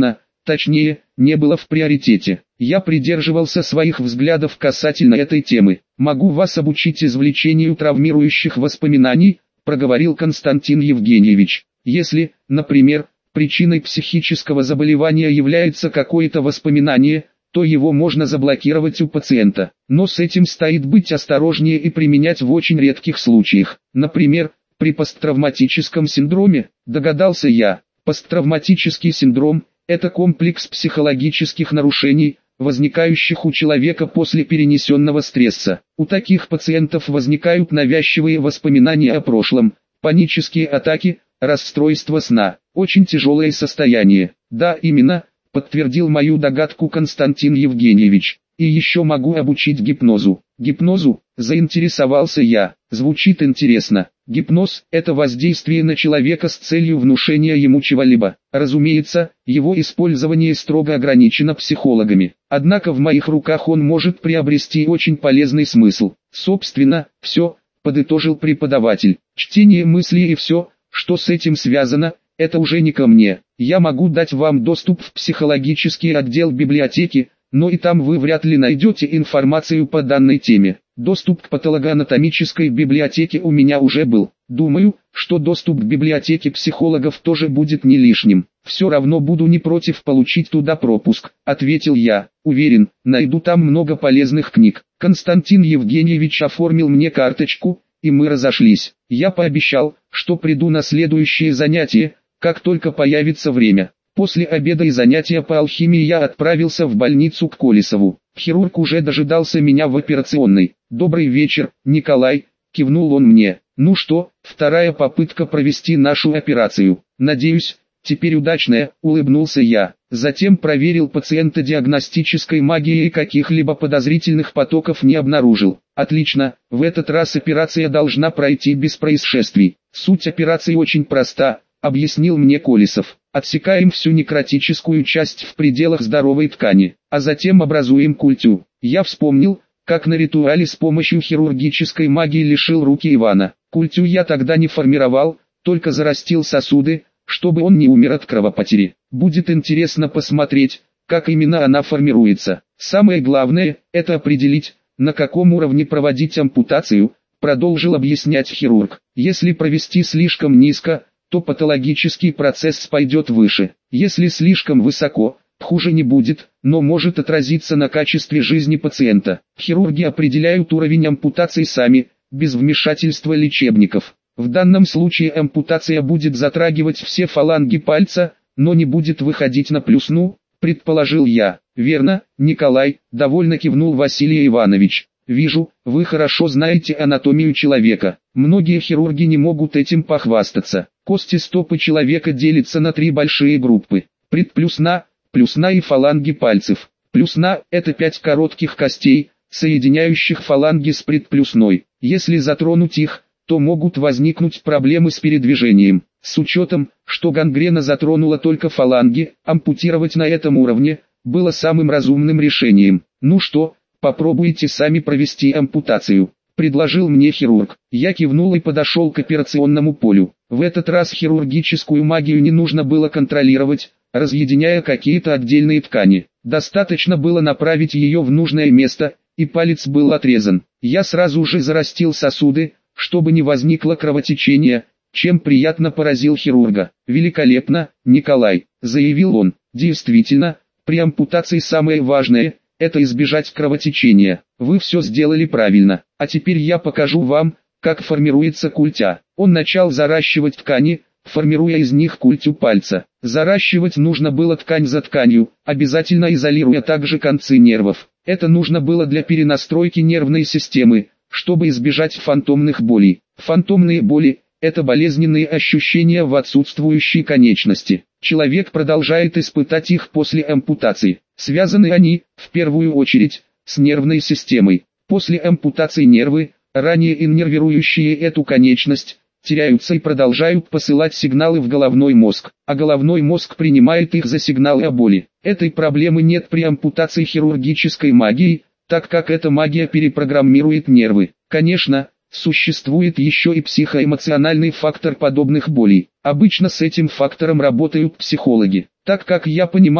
точнее, не было в приоритете. Я придерживался своих взглядов касательно этой темы. «Могу вас обучить извлечению травмирующих воспоминаний», проговорил Константин Евгеньевич. «Если, например, причиной психического заболевания является какое-то воспоминание, то его можно заблокировать у пациента. Но с этим стоит быть осторожнее и применять в очень редких случаях. Например, при посттравматическом синдроме», догадался я. Посттравматический синдром – это комплекс психологических нарушений, возникающих у человека после перенесенного стресса. У таких пациентов возникают навязчивые воспоминания о прошлом, панические атаки, расстройство сна, очень тяжелое состояние. «Да, именно», подтвердил мою догадку Константин Евгеньевич. «И еще могу обучить гипнозу». «Гипнозу?» – заинтересовался я. «Звучит интересно. Гипноз – это воздействие на человека с целью внушения ему чего-либо. Разумеется, его использование строго ограничено психологами. Однако в моих руках он может приобрести очень полезный смысл. Собственно, все», – подытожил преподаватель. «Чтение мыслей и все, что с этим связано, это уже не ко мне. Я могу дать вам доступ в психологический отдел библиотеки, но и там вы вряд ли найдете информацию по данной теме. Доступ к патологоанатомической библиотеке у меня уже был. Думаю, что доступ к библиотеке психологов тоже будет не лишним. Все равно буду не против получить туда пропуск», — ответил я. «Уверен, найду там много полезных книг». Константин Евгеньевич оформил мне карточку, и мы разошлись. Я пообещал, что приду на следующее занятие, как только появится время. После обеда и занятия по алхимии я отправился в больницу к Колесову. Хирург уже дожидался меня в операционной. «Добрый вечер, Николай», — кивнул он мне. «Ну что, вторая попытка провести нашу операцию. Надеюсь, теперь удачная», — улыбнулся я. Затем проверил пациента диагностической магией и каких-либо подозрительных потоков не обнаружил. «Отлично, в этот раз операция должна пройти без происшествий. Суть операции очень проста», — объяснил мне Колесов. «Отсекаем всю некротическую часть в пределах здоровой ткани, а затем образуем культю». Я вспомнил, как на ритуале с помощью хирургической магии лишил руки Ивана. Культю я тогда не формировал, только зарастил сосуды, чтобы он не умер от кровопотери. Будет интересно посмотреть, как именно она формируется. Самое главное, это определить, на каком уровне проводить ампутацию, продолжил объяснять хирург. Если провести слишком низко, то патологический процесс пойдет выше. Если слишком высоко, хуже не будет, но может отразиться на качестве жизни пациента. Хирурги определяют уровень ампутации сами, без вмешательства лечебников. В данном случае ампутация будет затрагивать все фаланги пальца, но не будет выходить на плюсну, предположил я. «Верно, Николай», — довольно кивнул Василий Иванович. «Вижу, вы хорошо знаете анатомию человека. Многие хирурги не могут этим похвастаться. Кости стопы человека делятся на 3 большие группы: предплюсна, плюсна и фаланги пальцев. Плюсна – это 5 коротких костей, соединяющих фаланги с предплюсной. Если затронуть их, то могут возникнуть проблемы с передвижением. С учетом, что гангрена затронула только фаланги, ампутировать на этом уровне было самым разумным решением. «Ну что, попробуйте сами провести ампутацию», — предложил мне хирург. Я кивнул и подошел к операционному полю. В этот раз хирургическую магию не нужно было контролировать, разъединяя какие-то отдельные ткани. Достаточно было направить ее в нужное место, и палец был отрезан. Я сразу же зарастил сосуды, чтобы не возникло кровотечения, чем приятно поразил хирурга. «Великолепно, Николай», — заявил он. «Действительно, при ампутации самое важное — это избежать кровотечения. Вы все сделали правильно. А теперь я покажу вам, как формируется культя». Он начал заращивать ткани, формируя из них культю пальца. Заращивать нужно было ткань за тканью, обязательно изолируя также концы нервов. Это нужно было для перенастройки нервной системы, чтобы избежать фантомных болей. Фантомные боли – это болезненные ощущения в отсутствующей конечности. Человек продолжает испытать их после ампутации. Связаны они, в первую очередь, с нервной системой. После ампутации нервы, ранее иннервирующие эту конечность, теряются и продолжают посылать сигналы в головной мозг, а головной мозг принимает их за сигналы о боли. Этой проблемы нет при ампутации хирургической магией, так как эта магия перепрограммирует нервы. Конечно, существует еще и психоэмоциональный фактор подобных болей. Обычно с этим фактором работают психологи. Так как я понимал,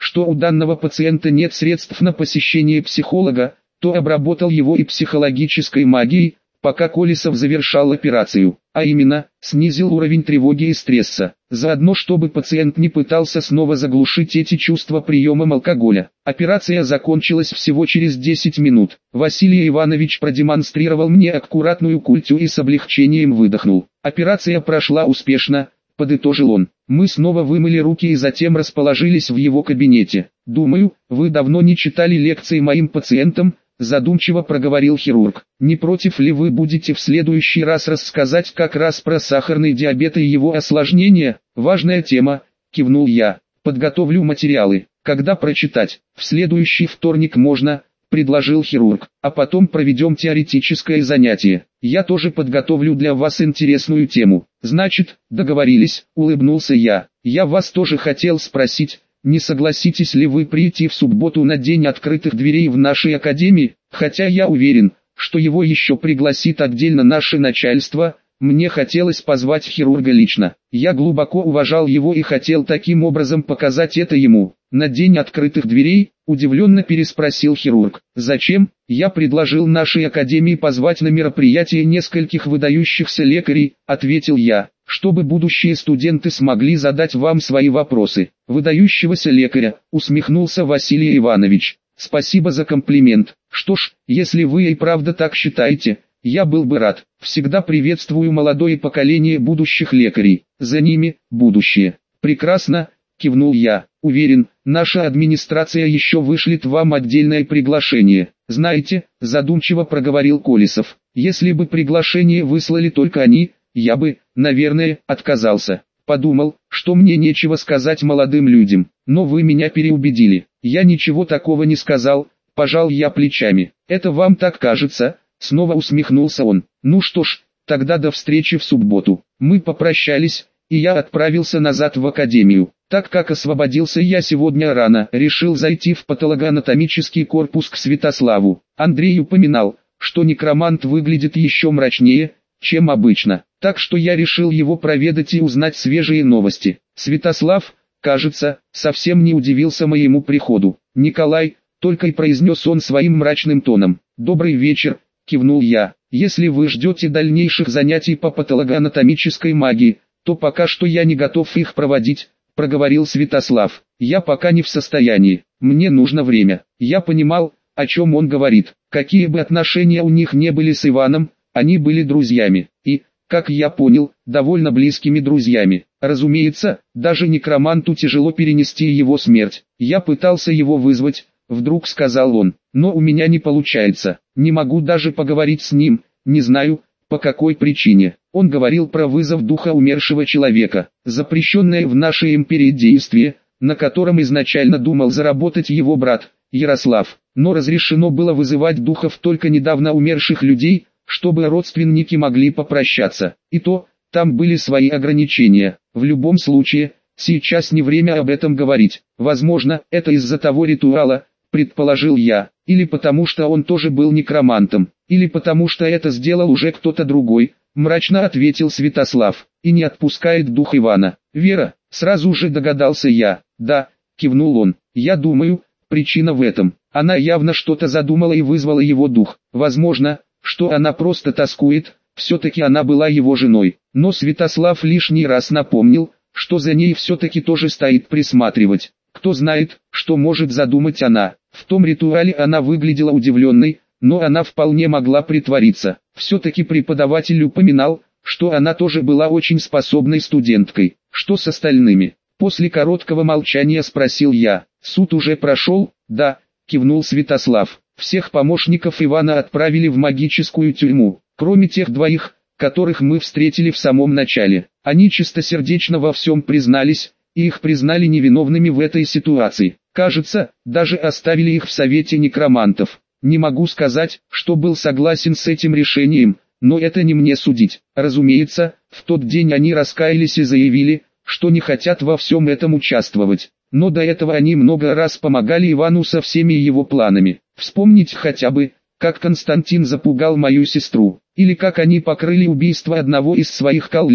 что у данного пациента нет средств на посещение психолога, то обработал его и психологической магией, пока Колесов завершал операцию, а именно, снизил уровень тревоги и стресса, заодно чтобы пациент не пытался снова заглушить эти чувства приемом алкоголя. Операция закончилась всего через 10 минут. Василий Иванович продемонстрировал мне аккуратную культю и с облегчением выдохнул. Операция прошла успешно, подытожил он. Мы снова вымыли руки и затем расположились в его кабинете. «Думаю, вы давно не читали лекции моим пациентам», задумчиво проговорил хирург. «Не против ли вы будете в следующий раз рассказать как раз про сахарный диабет и его осложнения? Важная тема», кивнул я. «Подготовлю материалы. Когда прочитать? В следующий вторник можно», предложил хирург. «А потом проведем теоретическое занятие. Я тоже подготовлю для вас интересную тему». «Значит, договорились», улыбнулся я. «Я вас тоже хотел спросить, не согласитесь ли вы прийти в субботу на день открытых дверей в нашей академии, хотя я уверен, что его еще пригласит отдельно наше начальство». Мне хотелось позвать хирурга лично. Я глубоко уважал его и хотел таким образом показать это ему. «На день открытых дверей?» – удивленно переспросил хирург. «Зачем?» «Я предложил нашей академии позвать на мероприятие нескольких выдающихся лекарей», – ответил я, «чтобы будущие студенты смогли задать вам свои вопросы». «Выдающегося лекаря», – усмехнулся Василий Иванович. «Спасибо за комплимент. Что ж, если вы и правда так считаете, я был бы рад. Всегда приветствую молодое поколение будущих лекарей. За ними – будущее». «Прекрасно», – кивнул я. «Уверен, наша администрация еще вышлет вам отдельное приглашение». «Знаете», – задумчиво проговорил Колесов, «если бы приглашение выслали только они, я бы, наверное, отказался. Подумал, что мне нечего сказать молодым людям, но вы меня переубедили». «Я ничего такого не сказал», – пожал я плечами. «Это вам так кажется?» Снова усмехнулся он. «Ну что ж, тогда до встречи в субботу». Мы попрощались, и я отправился назад в академию. Так как освободился я сегодня рано, решил зайти в патологоанатомический корпус к Святославу. Андрей упоминал, что некромант выглядит еще мрачнее, чем обычно. Так что я решил его проведать и узнать свежие новости. Святослав, кажется, совсем не удивился моему приходу. «Николай», только и произнес он своим мрачным тоном. «Добрый вечер», кивнул я. «Если вы ждете дальнейших занятий по патологоанатомической магии, то пока что я не готов их проводить», проговорил Святослав. «Я пока не в состоянии, мне нужно время». Я понимал, о чем он говорит. Какие бы отношения у них не были с Иваном, они были друзьями. И, как я понял, довольно близкими друзьями. Разумеется, даже некроманту тяжело перенести его смерть. Я пытался его вызвать, вдруг сказал он, но у меня не получается. Не могу даже поговорить с ним, не знаю, по какой причине. Он говорил про вызов духа умершего человека, запрещенное в нашей империи действие, на котором изначально думал заработать его брат, Ярослав. Но разрешено было вызывать духов только недавно умерших людей, чтобы родственники могли попрощаться. И то, там были свои ограничения. В любом случае, сейчас не время об этом говорить. Возможно, это из-за того ритуала, предположил я, или потому что он тоже был некромантом, или потому что это сделал уже кто-то другой, мрачно ответил Святослав, и не отпускает дух Ивана. «Вера», сразу же догадался я. «Да», кивнул он, «я думаю, причина в этом. Она явно что-то задумала и вызвала его дух. Возможно, что она просто тоскует, все-таки она была его женой». Но Святослав лишний раз напомнил, что за ней все-таки тоже стоит присматривать. Кто знает, что может задумать она. В том ритуале она выглядела удивленной, но она вполне могла притвориться. Все-таки преподаватель упоминал, что она тоже была очень способной студенткой. «Что с остальными?» После короткого молчания спросил я. «Суд уже прошел?» «Да», кивнул Святослав. «Всех помощников Ивана отправили в магическую тюрьму, кроме тех двоих, которых мы встретили в самом начале. Они чистосердечно во всем признались, и их признали невиновными в этой ситуации. Кажется, даже оставили их в совете некромантов. Не могу сказать, что был согласен с этим решением, но это не мне судить. Разумеется, в тот день они раскаялись и заявили, что не хотят во всем этом участвовать. Но до этого они много раз помогали Ивану со всеми его планами. Вспомнить хотя бы, как Константин запугал мою сестру, или как они покрыли убийство одного из своих коллег,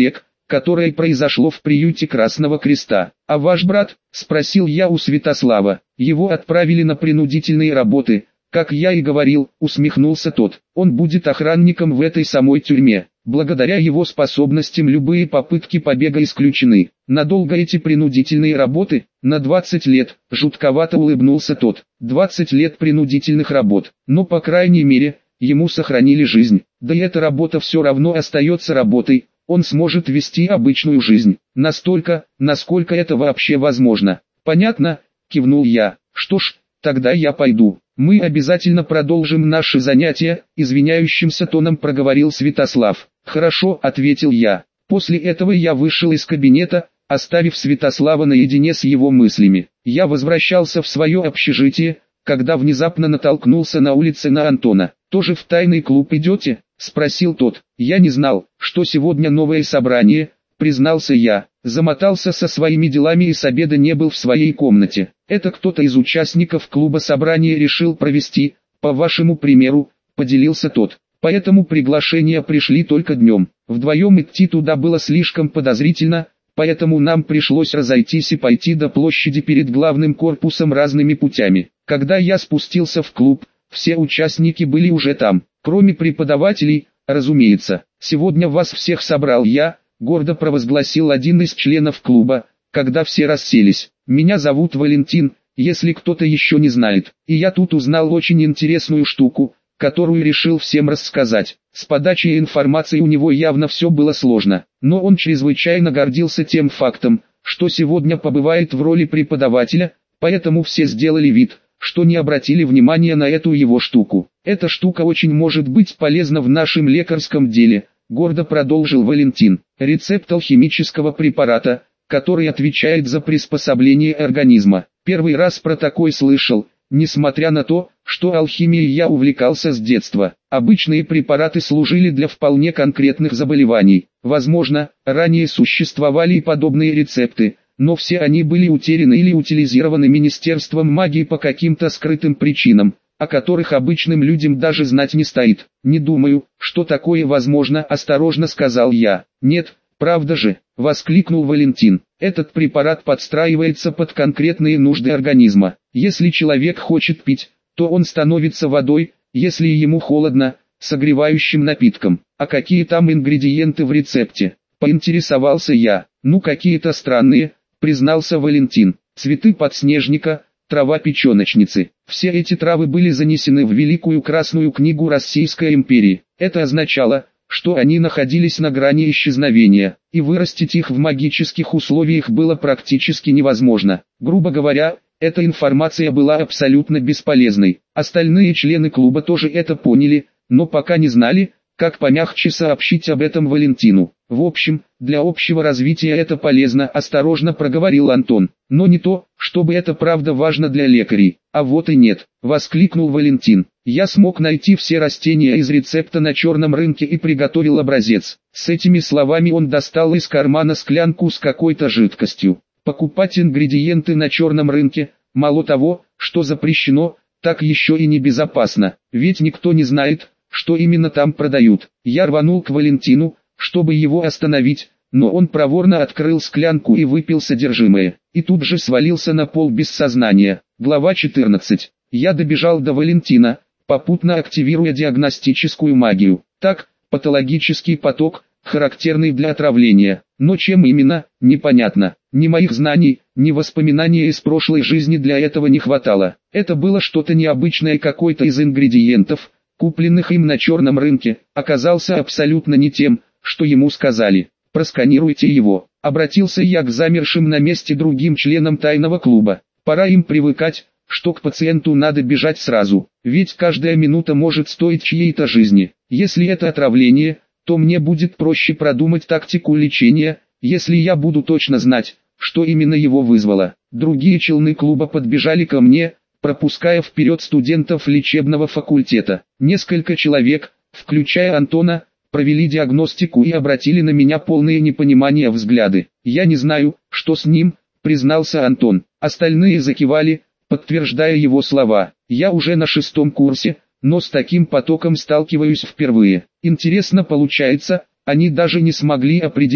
которое произошло в приюте Красного Креста. «А ваш брат?» – спросил я у Святослава. «Его отправили на принудительные работы, как я и говорил», – усмехнулся тот. «Он будет охранником в этой самой тюрьме. Благодаря его способностям любые попытки побега исключены. Надолго эти принудительные работы? На 20 лет», – жутковато улыбнулся тот. 20 лет принудительных работ. Но по крайней мере, ему сохранили жизнь. Да и эта работа все равно остается работой. Он сможет вести обычную жизнь. Настолько, насколько это вообще возможно. «Понятно», – кивнул я. «Что ж, тогда я пойду. Мы обязательно продолжим наши занятия», – извиняющимся тоном проговорил Святослав. «Хорошо», – ответил я. После этого я вышел из кабинета, оставив Святослава наедине с его мыслями. Я возвращался в свое общежитие, когда внезапно натолкнулся на улице на Антона. «Тоже в тайный клуб идете?» – спросил тот. «Я не знал, что сегодня новое собрание», – признался я. Замотался со своими делами и с обеда не был в своей комнате. «Это кто-то из участников клуба собрания решил провести, по вашему примеру», – поделился тот. «Поэтому приглашения пришли только днем. Вдвоем идти туда было слишком подозрительно, поэтому нам пришлось разойтись и пойти до площади перед главным корпусом разными путями. Когда я спустился в клуб, все участники были уже там, кроме преподавателей, разумеется. Сегодня вас всех собрал я», — гордо провозгласил один из членов клуба, когда все расселись. «Меня зовут Валентин, если кто-то еще не знает, и я тут узнал очень интересную штуку, которую решил всем рассказать». С подачей информации у него явно все было сложно, но он чрезвычайно гордился тем фактом, что сегодня побывает в роли преподавателя, поэтому все сделали вид, что не обратили внимания на эту его штуку. «Эта штука очень может быть полезна в нашем лекарском деле», — гордо продолжил Валентин. «Рецепт алхимического препарата, который отвечает за приспособление организма. Первый раз про такой слышал, несмотря на то, что алхимией я увлекался с детства. Обычные препараты служили для вполне конкретных заболеваний. Возможно, ранее существовали и подобные рецепты, но все они были утеряны или утилизированы Министерством магии по каким-то скрытым причинам, о которых обычным людям даже знать не стоит. «Не думаю, что такое возможно», — осторожно сказал я. «Нет, правда же», — воскликнул Валентин. «Этот препарат подстраивается под конкретные нужды организма. Если человек хочет пить, то он становится водой, если ему холодно, согревающим напитком. А какие там ингредиенты в рецепте?» — поинтересовался я. «Ну какие-то странные», — признался Валентин. «Цветы подснежника, трава печеночницы. Все эти травы были занесены в Великую Красную книгу Российской империи. Это означало, что они находились на грани исчезновения, и вырастить их в магических условиях было практически невозможно. Грубо говоря, эта информация была абсолютно бесполезной. Остальные члены клуба тоже это поняли, но пока не знали, как помягче сообщить об этом Валентину. «В общем, для общего развития это полезно», — осторожно проговорил Антон. «Но не то, чтобы это правда важно для лекарей». «А вот и нет», — воскликнул Валентин. «Я смог найти все растения из рецепта на черном рынке и приготовил образец». С этими словами он достал из кармана склянку с какой-то жидкостью. Покупать ингредиенты на черном рынке, мало того, что запрещено, так еще и небезопасно, ведь никто не знает, что именно там продают. Я рванул к Валентину, чтобы его остановить, но он проворно открыл склянку и выпил содержимое, и тут же свалился на пол без сознания. Глава 14. Я добежал до Валентина, попутно активируя диагностическую магию. Так, патологический поток, характерный для отравления, но чем именно, непонятно. Ни моих знаний, ни воспоминаний из прошлой жизни для этого не хватало. Это было что-то необычное, какой-то из ингредиентов, купленных им на черном рынке, оказался абсолютно не тем, что ему сказали. «Просканируйте его», — обратился я к замершим на месте другим членам тайного клуба. «Пора им привыкать, что к пациенту надо бежать сразу, ведь каждая минута может стоить чьей-то жизни. Если это отравление, то мне будет проще продумать тактику лечения, если я буду точно знать, что именно его вызвало». Другие члены клуба подбежали ко мне, пропуская вперед студентов лечебного факультета. Несколько человек, включая Антона, провели диагностику и обратили на меня полные непонимания взгляды. «Я не знаю, что с ним», — признался Антон. Остальные закивали, подтверждая его слова. «Я уже на 6-м курсе, но с таким потоком сталкиваюсь впервые. Интересно получается, они даже не смогли определить,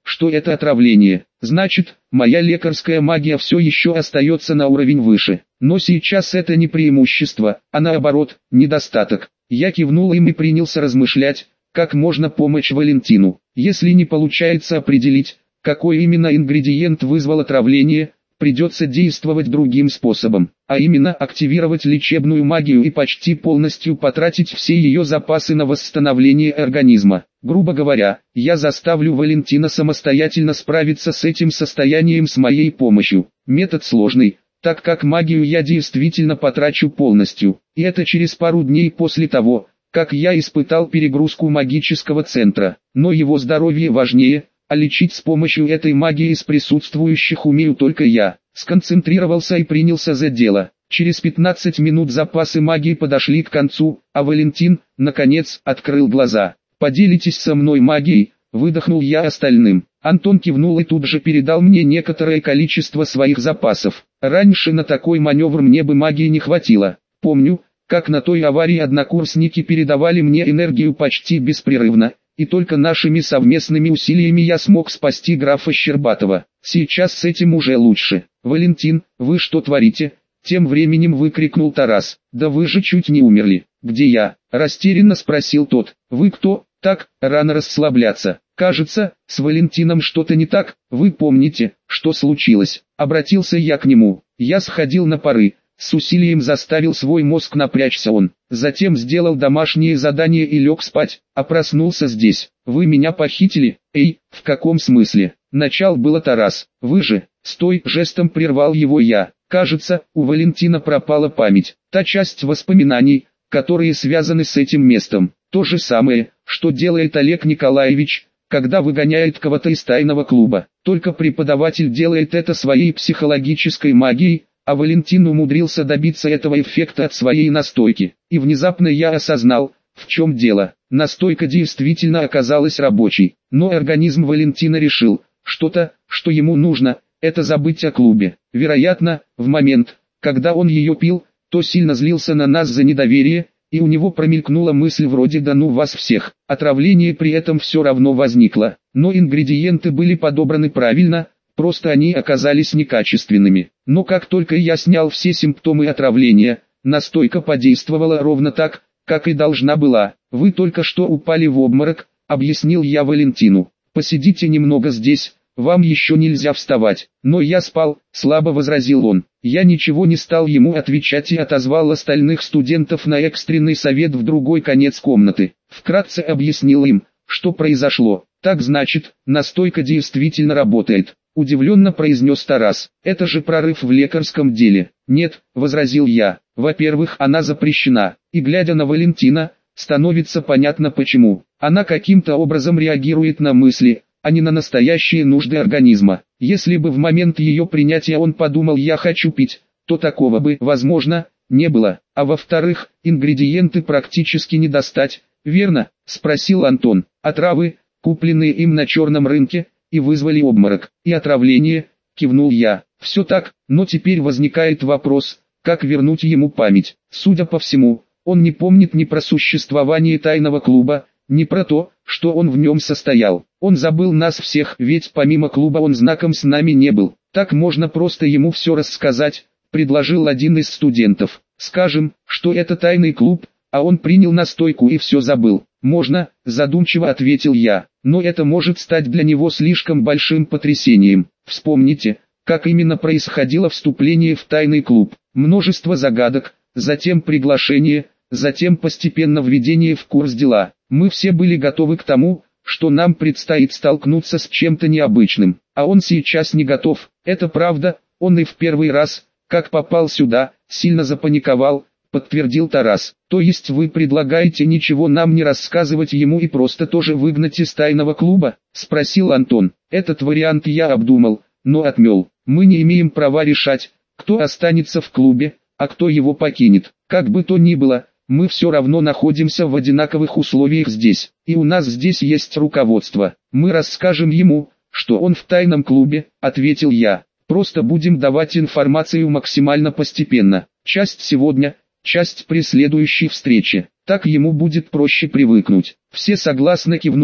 что это отравление. Значит, моя лекарская магия все еще остается на уровень выше. Но сейчас это не преимущество, а наоборот, недостаток. Я кивнул им и принялся размышлять, как можно помочь Валентину. Если не получается определить, какой именно ингредиент вызвал отравление, придется действовать другим способом, а именно активировать лечебную магию и почти полностью потратить все ее запасы на восстановление организма. Грубо говоря, я заставлю Валентина самостоятельно справиться с этим состоянием с моей помощью. Метод сложный, так как магию я действительно потрачу полностью, и это через пару дней после того, как я испытал перегрузку магического центра. Но его здоровье важнее, а лечить с помощью этой магии из присутствующих умею только я. Сконцентрировался и принялся за дело. Через 15 минут запасы магии подошли к концу, а Валентин, наконец, открыл глаза. «Поделитесь со мной магией», — выдохнул я остальным. Антон кивнул и тут же передал мне некоторое количество своих запасов. Раньше на такой маневр мне бы магии не хватило. Помню, как на той аварии однокурсники передавали мне энергию почти беспрерывно, и только нашими совместными усилиями я смог спасти графа Щербатова. Сейчас с этим уже лучше. «Валентин, вы что творите?» Тем временем выкрикнул Тарас. «Да вы же чуть не умерли». «Где я?» Растерянно спросил тот. «Вы кто? Так, рано расслабляться. Кажется, с Валентином что-то не так. Вы помните, что случилось?» Обратился я к нему. Я сходил на пары. С усилием заставил свой мозг напрячься он. Затем сделал домашнее задание и лег спать, а проснулся здесь. «Вы меня похитили?» «Эй, в каком смысле?» Начал было Тарас. «Вы же...» Стой, жестом прервал его я. Кажется, у Валентина пропала память. Та часть воспоминаний, которые связаны с этим местом. То же самое, что делает Олег Николаевич, когда выгоняет кого-то из тайного клуба. Только преподаватель делает это своей психологической магией, а Валентин умудрился добиться этого эффекта от своей настойки. И внезапно я осознал, в чем дело. Настойка действительно оказалась рабочей, но организм Валентина решил, что-то, что ему нужно, это забыть о клубе. Вероятно, в момент, когда он ее пил, то сильно злился на нас за недоверие, и у него промелькнула мысль вроде «да ну вас всех». Отравление при этом все равно возникло, но ингредиенты были подобраны правильно, просто они оказались некачественными. Но как только я снял все симптомы отравления, настойка подействовала ровно так, как и должна была. «Вы только что упали в обморок», — объяснил я Валентину. «Посидите немного здесь, вам еще нельзя вставать». «Но я спал», — слабо возразил он. Я ничего не стал ему отвечать и отозвал остальных студентов на экстренный совет в другой конец комнаты. Вкратце объяснил им, что произошло. «Так значит, настойка действительно работает», — удивленно произнес Тарас. «Это же прорыв в лекарском деле». «Нет», — возразил я. «Во-первых, она запрещена, и глядя на Валентина, становится понятно почему. Она каким-то образом реагирует на мысли, а не на настоящие нужды организма. Если бы в момент ее принятия он подумал «я хочу пить», то такого бы, возможно, не было. А во-вторых, ингредиенты практически не достать, верно?» — спросил Антон. «А травы, купленные им на черном рынке, и вызвали обморок, и отравление», — кивнул я. «Все так, но теперь возникает вопрос, как вернуть ему память. Судя по всему, он не помнит ни про существование тайного клуба, ни про то, что он в нем состоял. Он забыл нас всех, ведь помимо клуба он знаком с нами не был. Так можно просто ему все рассказать», — предложил один из студентов. «Скажем, что это тайный клуб, а он принял настойку и все забыл». «Можно», — задумчиво ответил я, «но это может стать для него слишком большим потрясением. Вспомните, как именно происходило вступление в тайный клуб. Множество загадок, затем приглашение, затем постепенно введение в курс дела. Мы все были готовы к тому, что нам предстоит столкнуться с чем-то необычным, а он сейчас не готов. Это правда, он и в первый раз, как попал сюда, сильно запаниковал», — подтвердил Тарас. «То есть вы предлагаете ничего нам не рассказывать ему и просто тоже выгнать из тайного клуба?» — спросил Антон. «Этот вариант я обдумал, но отмел. Мы не имеем права решать, кто останется в клубе, а кто его покинет. Как бы то ни было, мы все равно находимся в одинаковых условиях здесь, и у нас здесь есть руководство. Мы расскажем ему, что он в тайном клубе», — ответил я. «Просто будем давать информацию максимально постепенно. Часть сегодня, часть при следующей встрече. Так ему будет проще привыкнуть». Все согласно кивнули,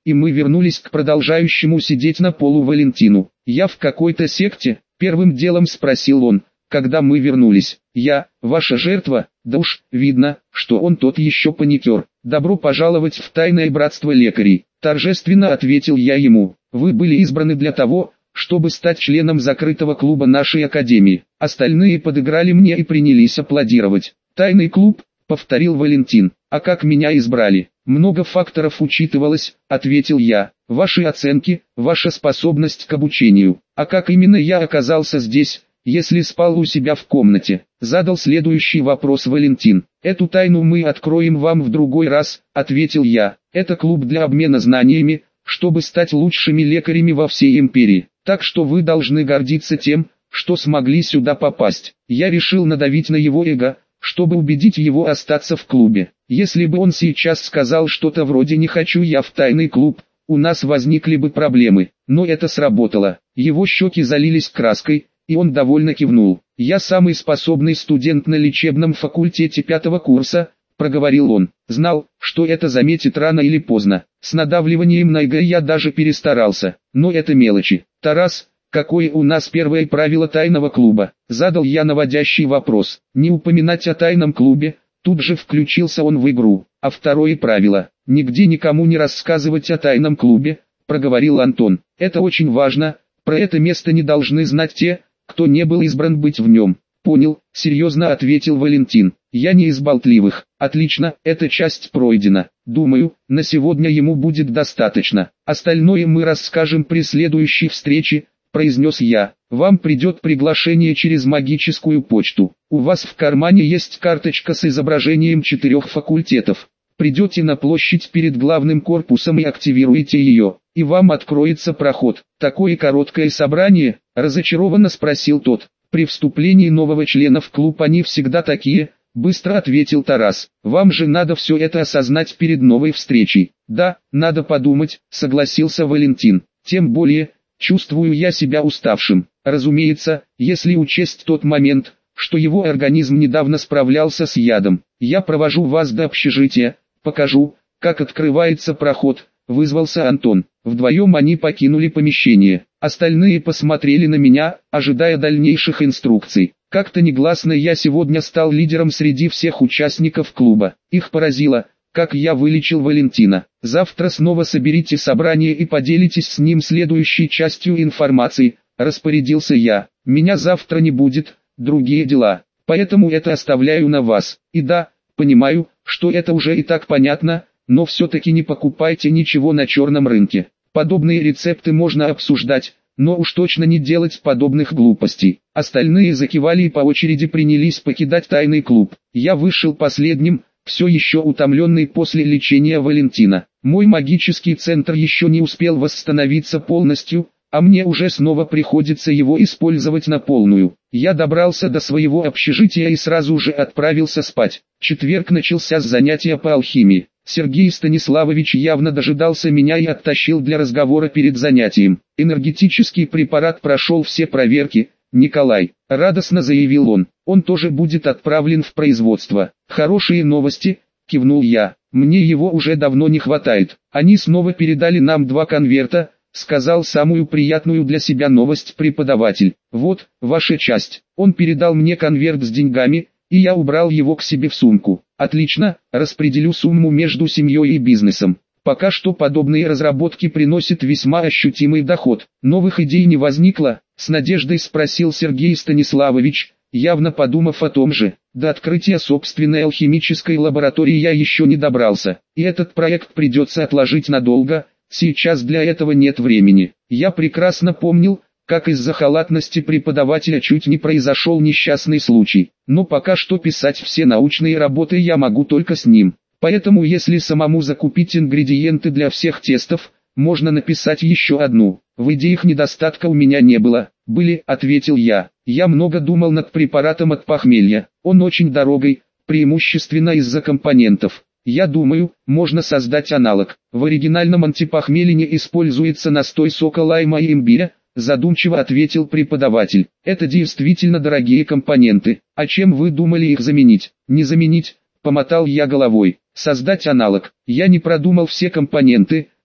и мы вернулись к продолжающему сидеть на полу Валентину. «Я в какой-то секте?» — первым делом спросил он, когда мы вернулись. «Я, ваша жертва?» «Да уж, видно, что он тот еще паникер. Добро пожаловать в тайное братство лекарей», — торжественно ответил я ему. «Вы были избраны для того, чтобы стать членом закрытого клуба нашей академии». Остальные подыграли мне и принялись аплодировать. «Тайный клуб», — повторил Валентин. «А как меня избрали?» «Много факторов учитывалось», — ответил я. «Ваши оценки, ваша способность к обучению. А как именно я оказался здесь, если спал у себя в комнате?» Задал следующий вопрос Валентин. «Эту тайну мы откроем вам в другой раз», — ответил я. «Это клуб для обмена знаниями, чтобы стать лучшими лекарями во всей империи. Так что вы должны гордиться тем, что смогли сюда попасть». Я решил надавить на его эго, чтобы убедить его остаться в клубе. Если бы он сейчас сказал что-то вроде «не хочу я в тайный клуб», у нас возникли бы проблемы. Но это сработало. Его щеки залились краской, и он довольно кивнул. «Я самый способный студент на лечебном факультете 5-го курса», — проговорил он. Знал, что это заметит рано или поздно. С надавливанием на эго я даже перестарался. Но это мелочи. «Тарас, какое у нас первое правило тайного клуба?» Задал я наводящий вопрос. «Не упоминать о тайном клубе», тут же включился он в игру. «А второе правило, нигде никому не рассказывать о тайном клубе», проговорил Антон. «Это очень важно, про это место не должны знать те, кто не был избран быть в нем». «Понял», серьезно ответил Валентин. «Я не из болтливых». «Отлично, эта часть пройдена. Думаю, на сегодня ему будет достаточно. Остальное мы расскажем при следующей встрече», произнес я. «Вам придет приглашение через магическую почту. У вас в кармане есть карточка с изображением 4 факультетов. Придете на площадь перед главным корпусом и активируете ее, и вам откроется проход». «Такое короткое собрание?» – разочарованно спросил тот. «При вступлении нового члена в клуб они всегда такие», – быстро ответил Тарас. «Вам же надо все это осознать перед новой встречей». «Да, надо подумать», – согласился Валентин. «Тем более, чувствую я себя уставшим. Разумеется, если учесть тот момент, что его организм недавно справлялся с ядом. Я провожу вас до общежития, покажу, как открывается проход», — вызвался Антон. Вдвоем они покинули помещение. Остальные посмотрели на меня, ожидая дальнейших инструкций. Как-то негласно я сегодня стал лидером среди всех участников клуба. Их поразило, как я вылечил Валентина. «Завтра снова соберите собрание и поделитесь с ним следующей частью информации», — распорядился я. «Меня завтра не будет, другие дела, поэтому это оставляю на вас. И да, понимаю, что это уже и так понятно, но все-таки не покупайте ничего на черном рынке. Подобные рецепты можно обсуждать, но уж точно не делать подобных глупостей». Остальные закивали и по очереди принялись покидать тайный клуб. Я вышел последним, все еще утомленный после лечения Валентина. Мой магический центр еще не успел восстановиться полностью, а мне уже снова приходится его использовать на полную. Я добрался до своего общежития и сразу же отправился спать. Четверг начался с занятия по алхимии. Сергей Станиславович явно дожидался меня и оттащил для разговора перед занятием. «Энергетический препарат прошел все проверки, Николай», — радостно заявил он. «Он тоже будет отправлен в производство». «Хорошие новости», — кивнул я. «Мне его уже давно не хватает. Они снова передали нам 2 конверта», — сказал самую приятную для себя новость преподаватель. «Вот, ваша часть». Он передал мне конверт с деньгами, и я убрал его к себе в сумку. «Отлично, распределю сумму между семьей и бизнесом. Пока что подобные разработки приносят весьма ощутимый доход». «Новых идей не возникло?» — с надеждой спросил Сергей Станиславович, явно подумав о том же. «До открытия собственной алхимической лаборатории я еще не добрался, и этот проект придется отложить надолго, сейчас для этого нет времени». Я прекрасно помнил, как из-за халатности преподавателя чуть не произошел несчастный случай, но пока что писать все научные работы я могу только с ним. Поэтому если самому закупить ингредиенты для всех тестов, можно написать еще одну. В идеях недостатка у меня не было. «Были», — ответил я. «Я много думал над препаратом от похмелья. Он очень дорогой, преимущественно из-за компонентов. Я думаю, можно создать аналог. В оригинальном антипохмелине используется настой сока лайма и имбиря», — задумчиво ответил преподаватель. «Это действительно дорогие компоненты. А чем вы думали их заменить?» «Не заменить», — помотал я головой. «Создать аналог. Я не продумал все компоненты,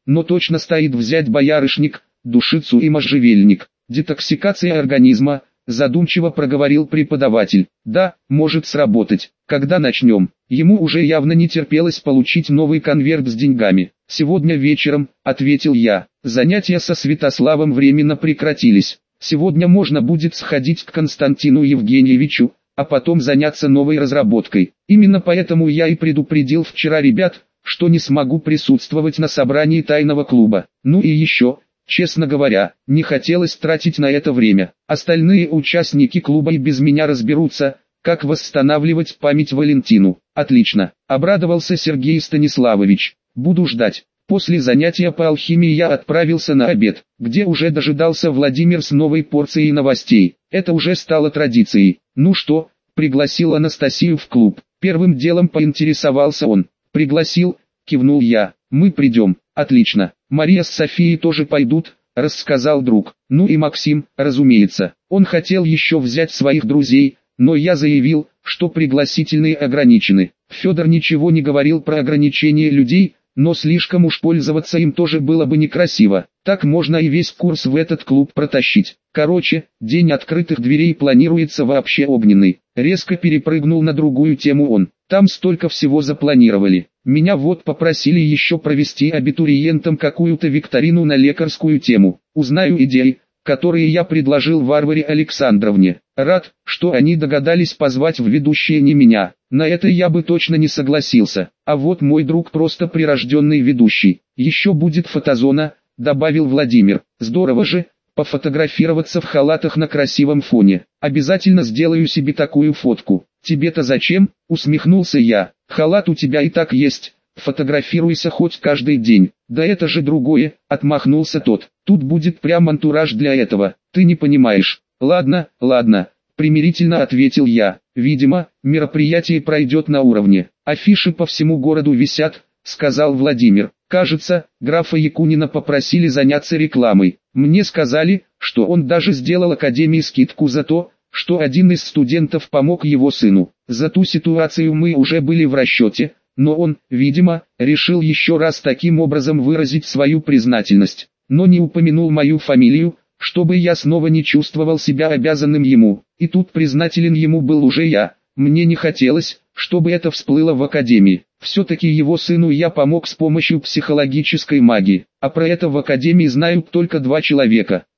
но точно стоит взять боярышник, душицу и можжевельник. Детоксикация организма, задумчиво проговорил преподаватель. Да, может сработать. Когда начнем? Ему уже явно не терпелось получить новый конверт с деньгами. Сегодня вечером, ответил я. Занятия со Святославом временно прекратились. Сегодня можно будет сходить к Константину Евгеньевичу, а потом заняться новой разработкой. Именно поэтому я и предупредил вчера ребят, что не смогу присутствовать на собрании тайного клуба. Ну и еще, честно говоря, не хотелось тратить на это время. Остальные участники клуба и без меня разберутся, как восстанавливать память Валентину. Отлично, обрадовался Сергей Станиславович. Буду ждать. После занятия по алхимии я отправился на обед, где уже дожидался Владимир с новой порцией новостей. Это уже стало традицией. Ну что, пригласил Анастасию в клуб. Первым делом поинтересовался он. Пригласил, кивнул я. Мы придем. Отлично. Мария с Софией тоже пойдут, рассказал друг. Ну и Максим, разумеется. Он хотел еще взять своих друзей, но я заявил, что пригласительные ограничены. Федор ничего не говорил про ограничение людей, но слишком уж пользоваться им тоже было бы некрасиво. Так можно и весь курс в этот клуб протащить. Короче, день открытых дверей планируется вообще огненный. Резко перепрыгнул на другую тему он. Там столько всего запланировали. Меня вот попросили еще провести абитуриентам какую-то викторину на лекарскую тему. Узнаю идеи, которые я предложил Варваре Александровне. Рад, что они догадались позвать в ведущие не меня. На это я бы точно не согласился. А вот мой друг просто прирожденный ведущий. Еще будет фотозона, добавил Владимир. Здорово же, пофотографироваться в халатах на красивом фоне. Обязательно сделаю себе такую фотку. Тебе-то зачем? Усмехнулся я. Халат у тебя и так есть. Фотографируйся хоть каждый день. Да это же другое, отмахнулся тот. Тут будет прям антураж для этого. Ты не понимаешь. Ладно, ладно, примирительно ответил я. Видимо, мероприятие пройдет на уровне. Афиши по всему городу висят, сказал Владимир. Кажется, графа Якунина попросили заняться рекламой. Мне сказали, что он даже сделал академии скидку за то, что один из студентов помог его сыну. За ту ситуацию мы уже были в расчете, но он, видимо, решил еще раз таким образом выразить свою признательность, но не упомянул мою фамилию, чтобы я снова не чувствовал себя обязанным ему. И тут признателен ему был уже я. Мне не хотелось, чтобы это всплыло в академии. Все-таки его сыну я помог с помощью психологической магии, а про это в академии знают только 2 человека.